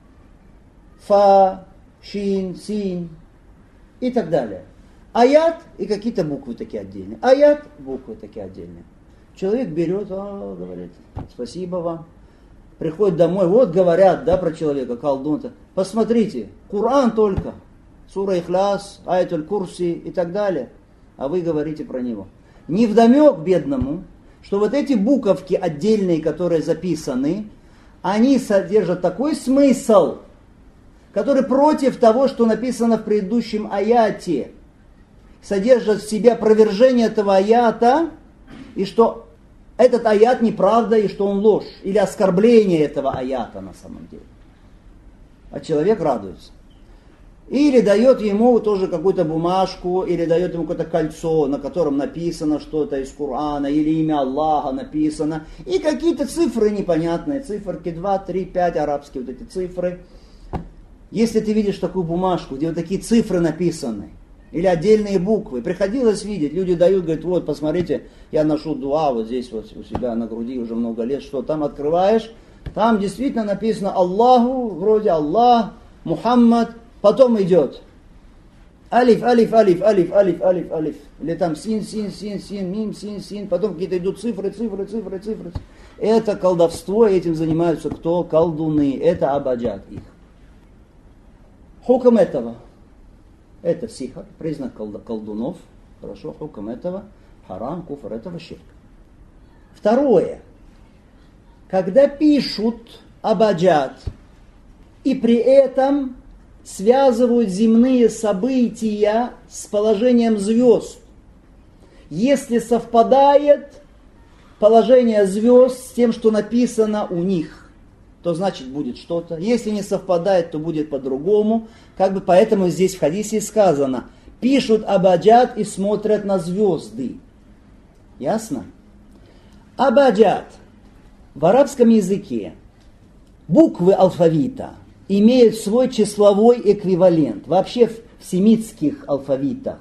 Фа, шин, син и так далее. Аят и какие-то буквы такие отдельные. Аят, буквы такие отдельные. Человек берет, говорит: спасибо вам. Приходит домой, вот говорят, да, про человека, колдун-то. Посмотрите, Коран только, сура Ихляс, Аятуль Курси и так далее. А вы говорите про него. Невдомек бедному, что вот эти буковки отдельные, которые записаны, они содержат такой смысл, который против того, что написано в предыдущем аяте. Содержат в себе опровержение этого аята, и что этот аят неправда, и что он ложь, или оскорбление этого аята на самом деле. А человек радуется. Или дает ему тоже какую-то бумажку, или дает ему какое-то кольцо, на котором написано что-то из Корана, или имя Аллаха написано, и какие-то цифры непонятные, циферки 2, 3, 5, арабские вот эти цифры. Если ты видишь такую бумажку, где вот такие цифры написаны, или отдельные буквы, приходилось видеть, люди дают, говорят: вот, посмотрите, я ношу дуа вот здесь вот у себя на груди уже много лет, что там открываешь, там действительно написано Аллаху, вроде Аллах, Мухаммад, потом идет алиф, алиф, алиф, алиф, алиф, алиф, алиф, или там син, син, син, син, мим, син, син, потом какие-то идут цифры, цифры, цифры, цифры. Это колдовство, этим занимаются кто? Колдуны, это абаджад их. Хукм этого, это сихр, признак колдунов, хорошо, хукм этого, харам, куфр, этого ширк. Второе, когда пишут абаджад, и при этом связывают земные события с положением звезд. Если совпадает положение звезд с тем, что написано у них, то значит будет что-то. Если не совпадает, то будет по-другому. Как бы поэтому здесь в хадисе сказано: пишут абаджад и смотрят на звезды. Ясно? Абаджад в арабском языке буквы алфавита имеют свой числовой эквивалент. Вообще в семитских алфавитах,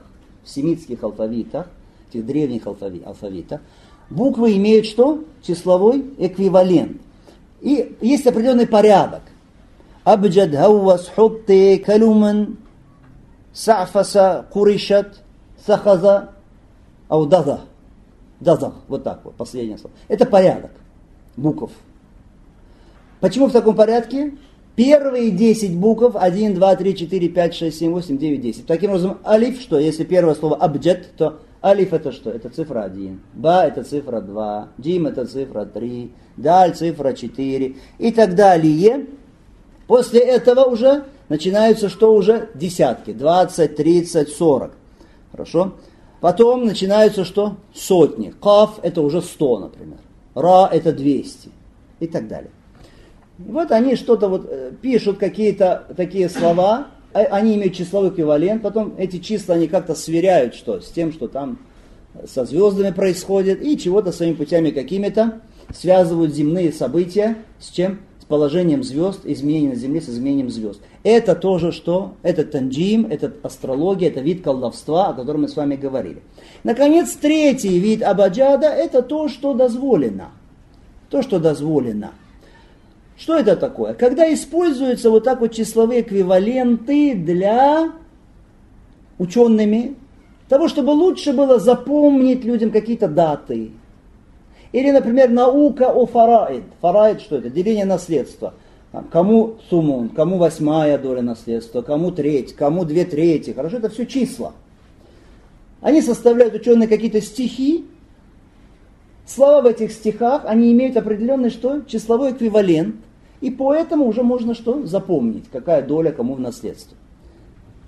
этих древних алфавитах, буквы имеют что? Числовой эквивалент. И есть определенный порядок. Абджад, хауас, хутты, калуман, сафаса, куришат, сахаза, аудаза. Дазах, вот так вот, последнее слово. Это порядок букв. Почему в таком порядке? Первые 10 букв, 1, 2, 3, 4, 5, 6, 7, 8, 9, 10. Таким образом, алиф, что? Если первое слово абджад, то алиф это что? Это цифра 1. Ба это цифра 2. Джим это цифра 3. Даль цифра 4. И так далее. После этого уже начинаются что? Уже десятки. 20, 30, 40. Хорошо? Потом начинаются что? Сотни. Каф это уже 100, например. Ра это 200. И так далее. И вот они что-то вот пишут, какие-то такие слова, они имеют числовой эквивалент, потом эти числа они как-то сверяют что, с тем, что там со звездами происходит, и чего-то своими путями какими-то связывают земные события с чем? С положением звезд, изменением на Земле с изменением звезд. Это тоже что? Это танджим, это астрология, это вид колдовства, о котором мы с вами говорили. Наконец, третий вид абаджада, это то, что дозволено. То, что дозволено. Что это такое? Когда используются вот так вот числовые эквиваленты для учеными, того, чтобы лучше было запомнить людям какие-то даты. Или, например, наука о фараид. Фараид что это? Деление наследства. Кому сумун, кому 8 доля наследства, кому треть, кому 2/3. Хорошо, это все числа. Они составляют, ученые, какие-то стихи. Слова в этих стихах, они имеют определенный что? Числовой эквивалент. И поэтому уже можно что? Запомнить, какая доля кому в наследство.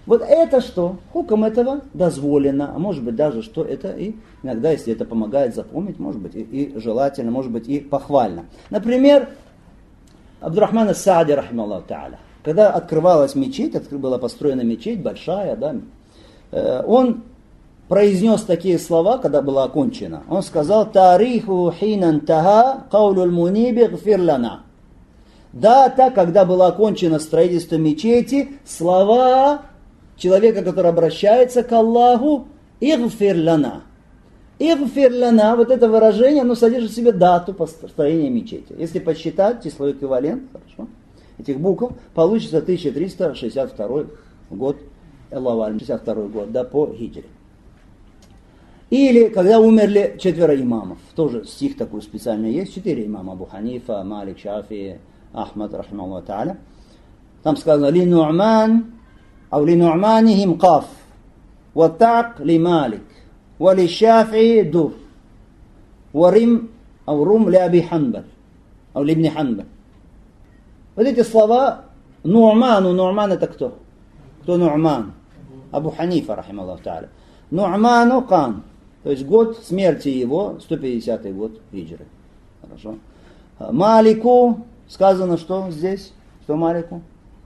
Вот это что? Хуком этого дозволено, а может быть даже, что это и иногда, если это помогает запомнить, может быть и желательно, может быть и похвально. Например, Абдурахман ас-Саади, рахималлаху та'аля, когда открывалась мечеть, была построена мечеть большая, да, он произнес такие слова, когда была окончена. Он сказал: «Тариху хинан тага каулюл муниби гфир лана». Дата, когда было окончено строительство мечети, слова человека, который обращается к Аллаху: «Игфир лана». «Игфир лана», вот это выражение, оно содержит в себе дату построения мечети. Если подсчитать числовой эквивалент, хорошо, этих букв, получится 1362 год, 62 год, да, по хиджре. Или когда умерли 4 имамов, тоже стих такой специальный есть, 4 имама: Абу Ханифа, Малик, Шафи, Ахмад, рахимахуллаху та'аля. Там сказано: «Ли Ну'ман, ау ли Ну'манихим каф, ва та'к ли Малик, ва ли Шафи дур, ва рим, ау рум ли Аби Ханбаль, ау ли Ибни Ханбаль». Вот эти слова Ну'ман это кто? Кто Ну'ман? Абу Ханифа, рахимахуллаху та'аля. Ну'ману кан, то есть год смерти его, 150 год хиджры. Хорошо. Малику сказано, что здесь? Что Малику?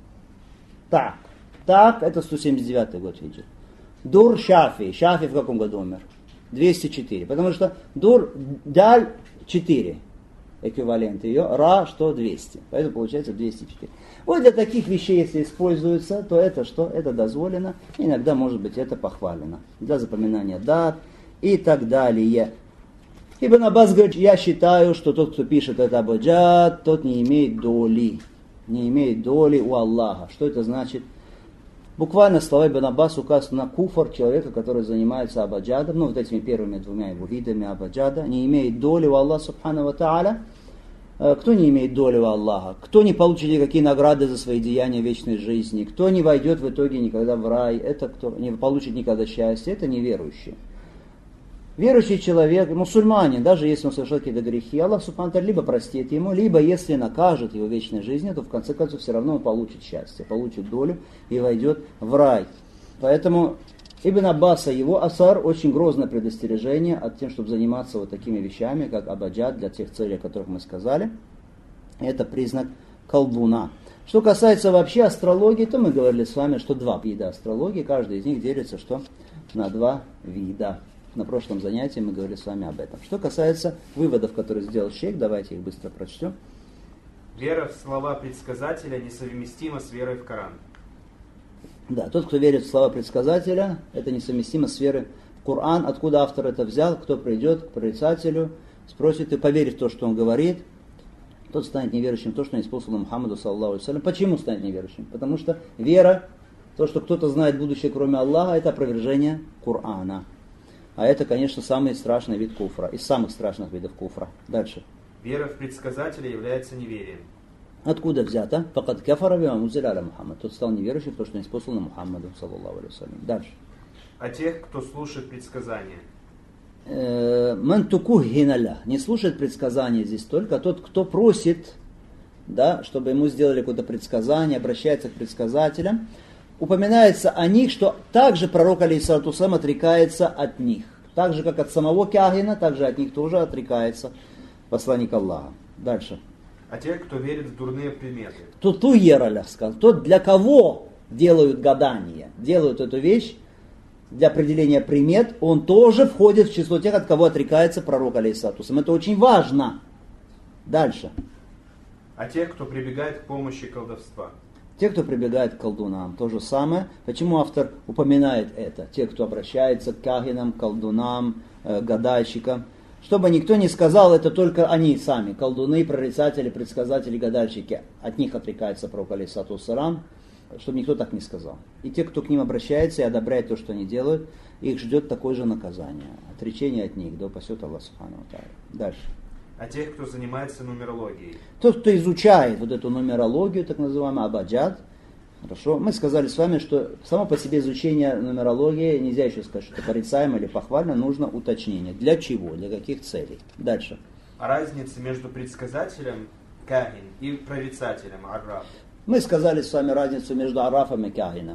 Так. Так, это 179 год хиджры. Дур Шафи. Шафи в каком году умер? 204. Потому что Дур, Даль 4. Эквивалент ее. Ра, что 200. Поэтому получается 204. Вот для таких вещей, если используется, то это что? Это дозволено. Иногда, может быть, это похвалено. Для запоминания дат и так далее. Ибн Аббас говорит: я считаю, что тот, кто пишет это абаджад, тот не имеет доли. Не имеет доли у Аллаха. Что это значит? Буквально слова Ибн Аббас указывают на куфр человека, который занимается абаджадом, ну вот этими первыми 2 его видами абаджада, не имеет доли у Аллаха субхану ва та'аля. Кто не имеет доли у Аллаха? Кто не получит никакие награды за свои деяния вечной жизни? Кто не войдет в итоге никогда в рай? Это кто не получит никогда счастья? Это неверующий. Верующий человек, мусульманин, даже если он совершил какие-то грехи, Аллах субхану ва та'аля либо простит ему, либо если накажет его вечной жизни, то в конце концов все равно он получит счастье, получит долю и войдет в рай. Поэтому Ибн Аббаса, его асар, очень грозное предостережение от тем, чтобы заниматься вот такими вещами, как абаджад, для тех целей, о которых мы сказали. Это признак колдуна. Что касается вообще астрологии, то мы говорили с вами, что 2 вида астрологии, каждый из них делится что? На 2 вида. На прошлом занятии мы говорили с вами об этом. Что касается выводов, которые сделал шейх, давайте их быстро прочтем. Вера в слова предсказателя несовместима с верой в Коран. Да, тот, кто верит в слова предсказателя, это несовместимо с верой в Коран. Откуда автор это взял? Кто придет к прорицателю, спросит и поверит в то, что он говорит, тот станет неверующим в то, что не исполнил Мухаммаду, саллаллаху алейхи ва саллям. Почему станет неверующим? Потому что вера, то, что кто-то знает будущее, кроме Аллаха, это опровержение Корана. А это, конечно, самый страшный вид куфра, из самых страшных видов куфра. Дальше. Вера в предсказателя является неверием. Откуда взято? Факад кафара бима унзиля аля Мухаммад. Тот стал неверующим в то, что не исполнил Мухаммаду, саллаллаху алейхи ва саллям. Дальше. А тех, кто слушает предсказания. Ман тукуххина ля. Не слушает предсказания здесь только тот, кто просит, да, чтобы ему сделали какое-то предсказание, обращается к предсказателям. Упоминается о них, что также пророк алейхиссалату вассалям отрекается от них. Так же, как от самого кахина, так же от них тоже отрекается посланник Аллаха. Дальше. А тех, кто верит в дурные приметы. Туту ералях сказал. Тот, для кого делают гадания, делают эту вещь, для определения примет, он тоже входит в число тех, от кого отрекается пророк алейхиссалату вассалям. Это очень важно. Дальше. А тех, кто прибегает к помощи колдовства. Те, кто прибегает к колдунам, то же самое. Почему автор упоминает это? Те, кто обращается к кахинам, колдунам, гадальщикам. Чтобы никто не сказал, это только они сами, колдуны, прорицатели, предсказатели, гадальщики. От них отрекается пророк алейхиссалату вассалям, чтобы никто так не сказал. И те, кто к ним обращается и одобряет то, что они делают, их ждет такое же наказание. Отречение от них, да упасет Аллах субхану ва тааля. Дальше. А тех, кто занимается нумерологией. Тот, кто изучает вот эту нумерологию, так называемый абаджад, хорошо, мы сказали с вами, что само по себе изучение нумерологии, нельзя еще сказать, что это порицаемо или похвально, нужно уточнение. Для чего, для каких целей. Дальше. А разница между предсказателем, кахин, и прорицателем, арраф. Мы сказали с вами разницу между арафом и кахином.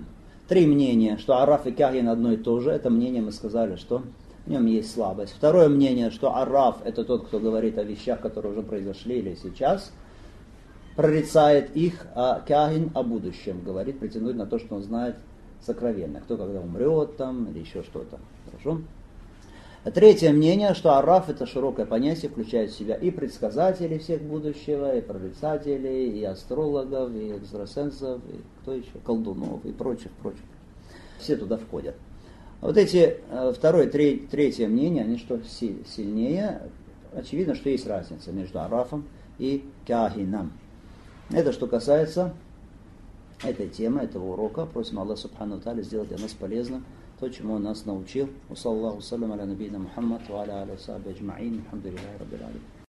3 мнения, что Арраф и Кахин одно и то же. Это мнение мы сказали, что в нем есть слабость. Второе мнение, что Арраф это тот, кто говорит о вещах, которые уже произошли или сейчас, прорицает их, а Кахин о будущем говорит, претендует на то, что он знает сокровенно. Кто когда умрет там или еще что-то. Хорошо? Третье мнение, что Арраф это широкое понятие, включает в себя и предсказателей всех будущего, и прорицателей, и астрологов, и экстрасенсов, и кто еще, колдунов, и прочих. Все туда входят. Вот эти второе, третье мнение, они что сильнее, очевидно, что есть разница между Аррафом и Кахином. Это что касается этой темы, этого урока. Просим Аллаха Субхану Тааля сделать для нас полезным то, чему он нас научил. Саллаллаху салям аля набийна Мухаммад ва аля алейхи ва сахбихи аджмаин. Алхамдулиллахи раббил алямин.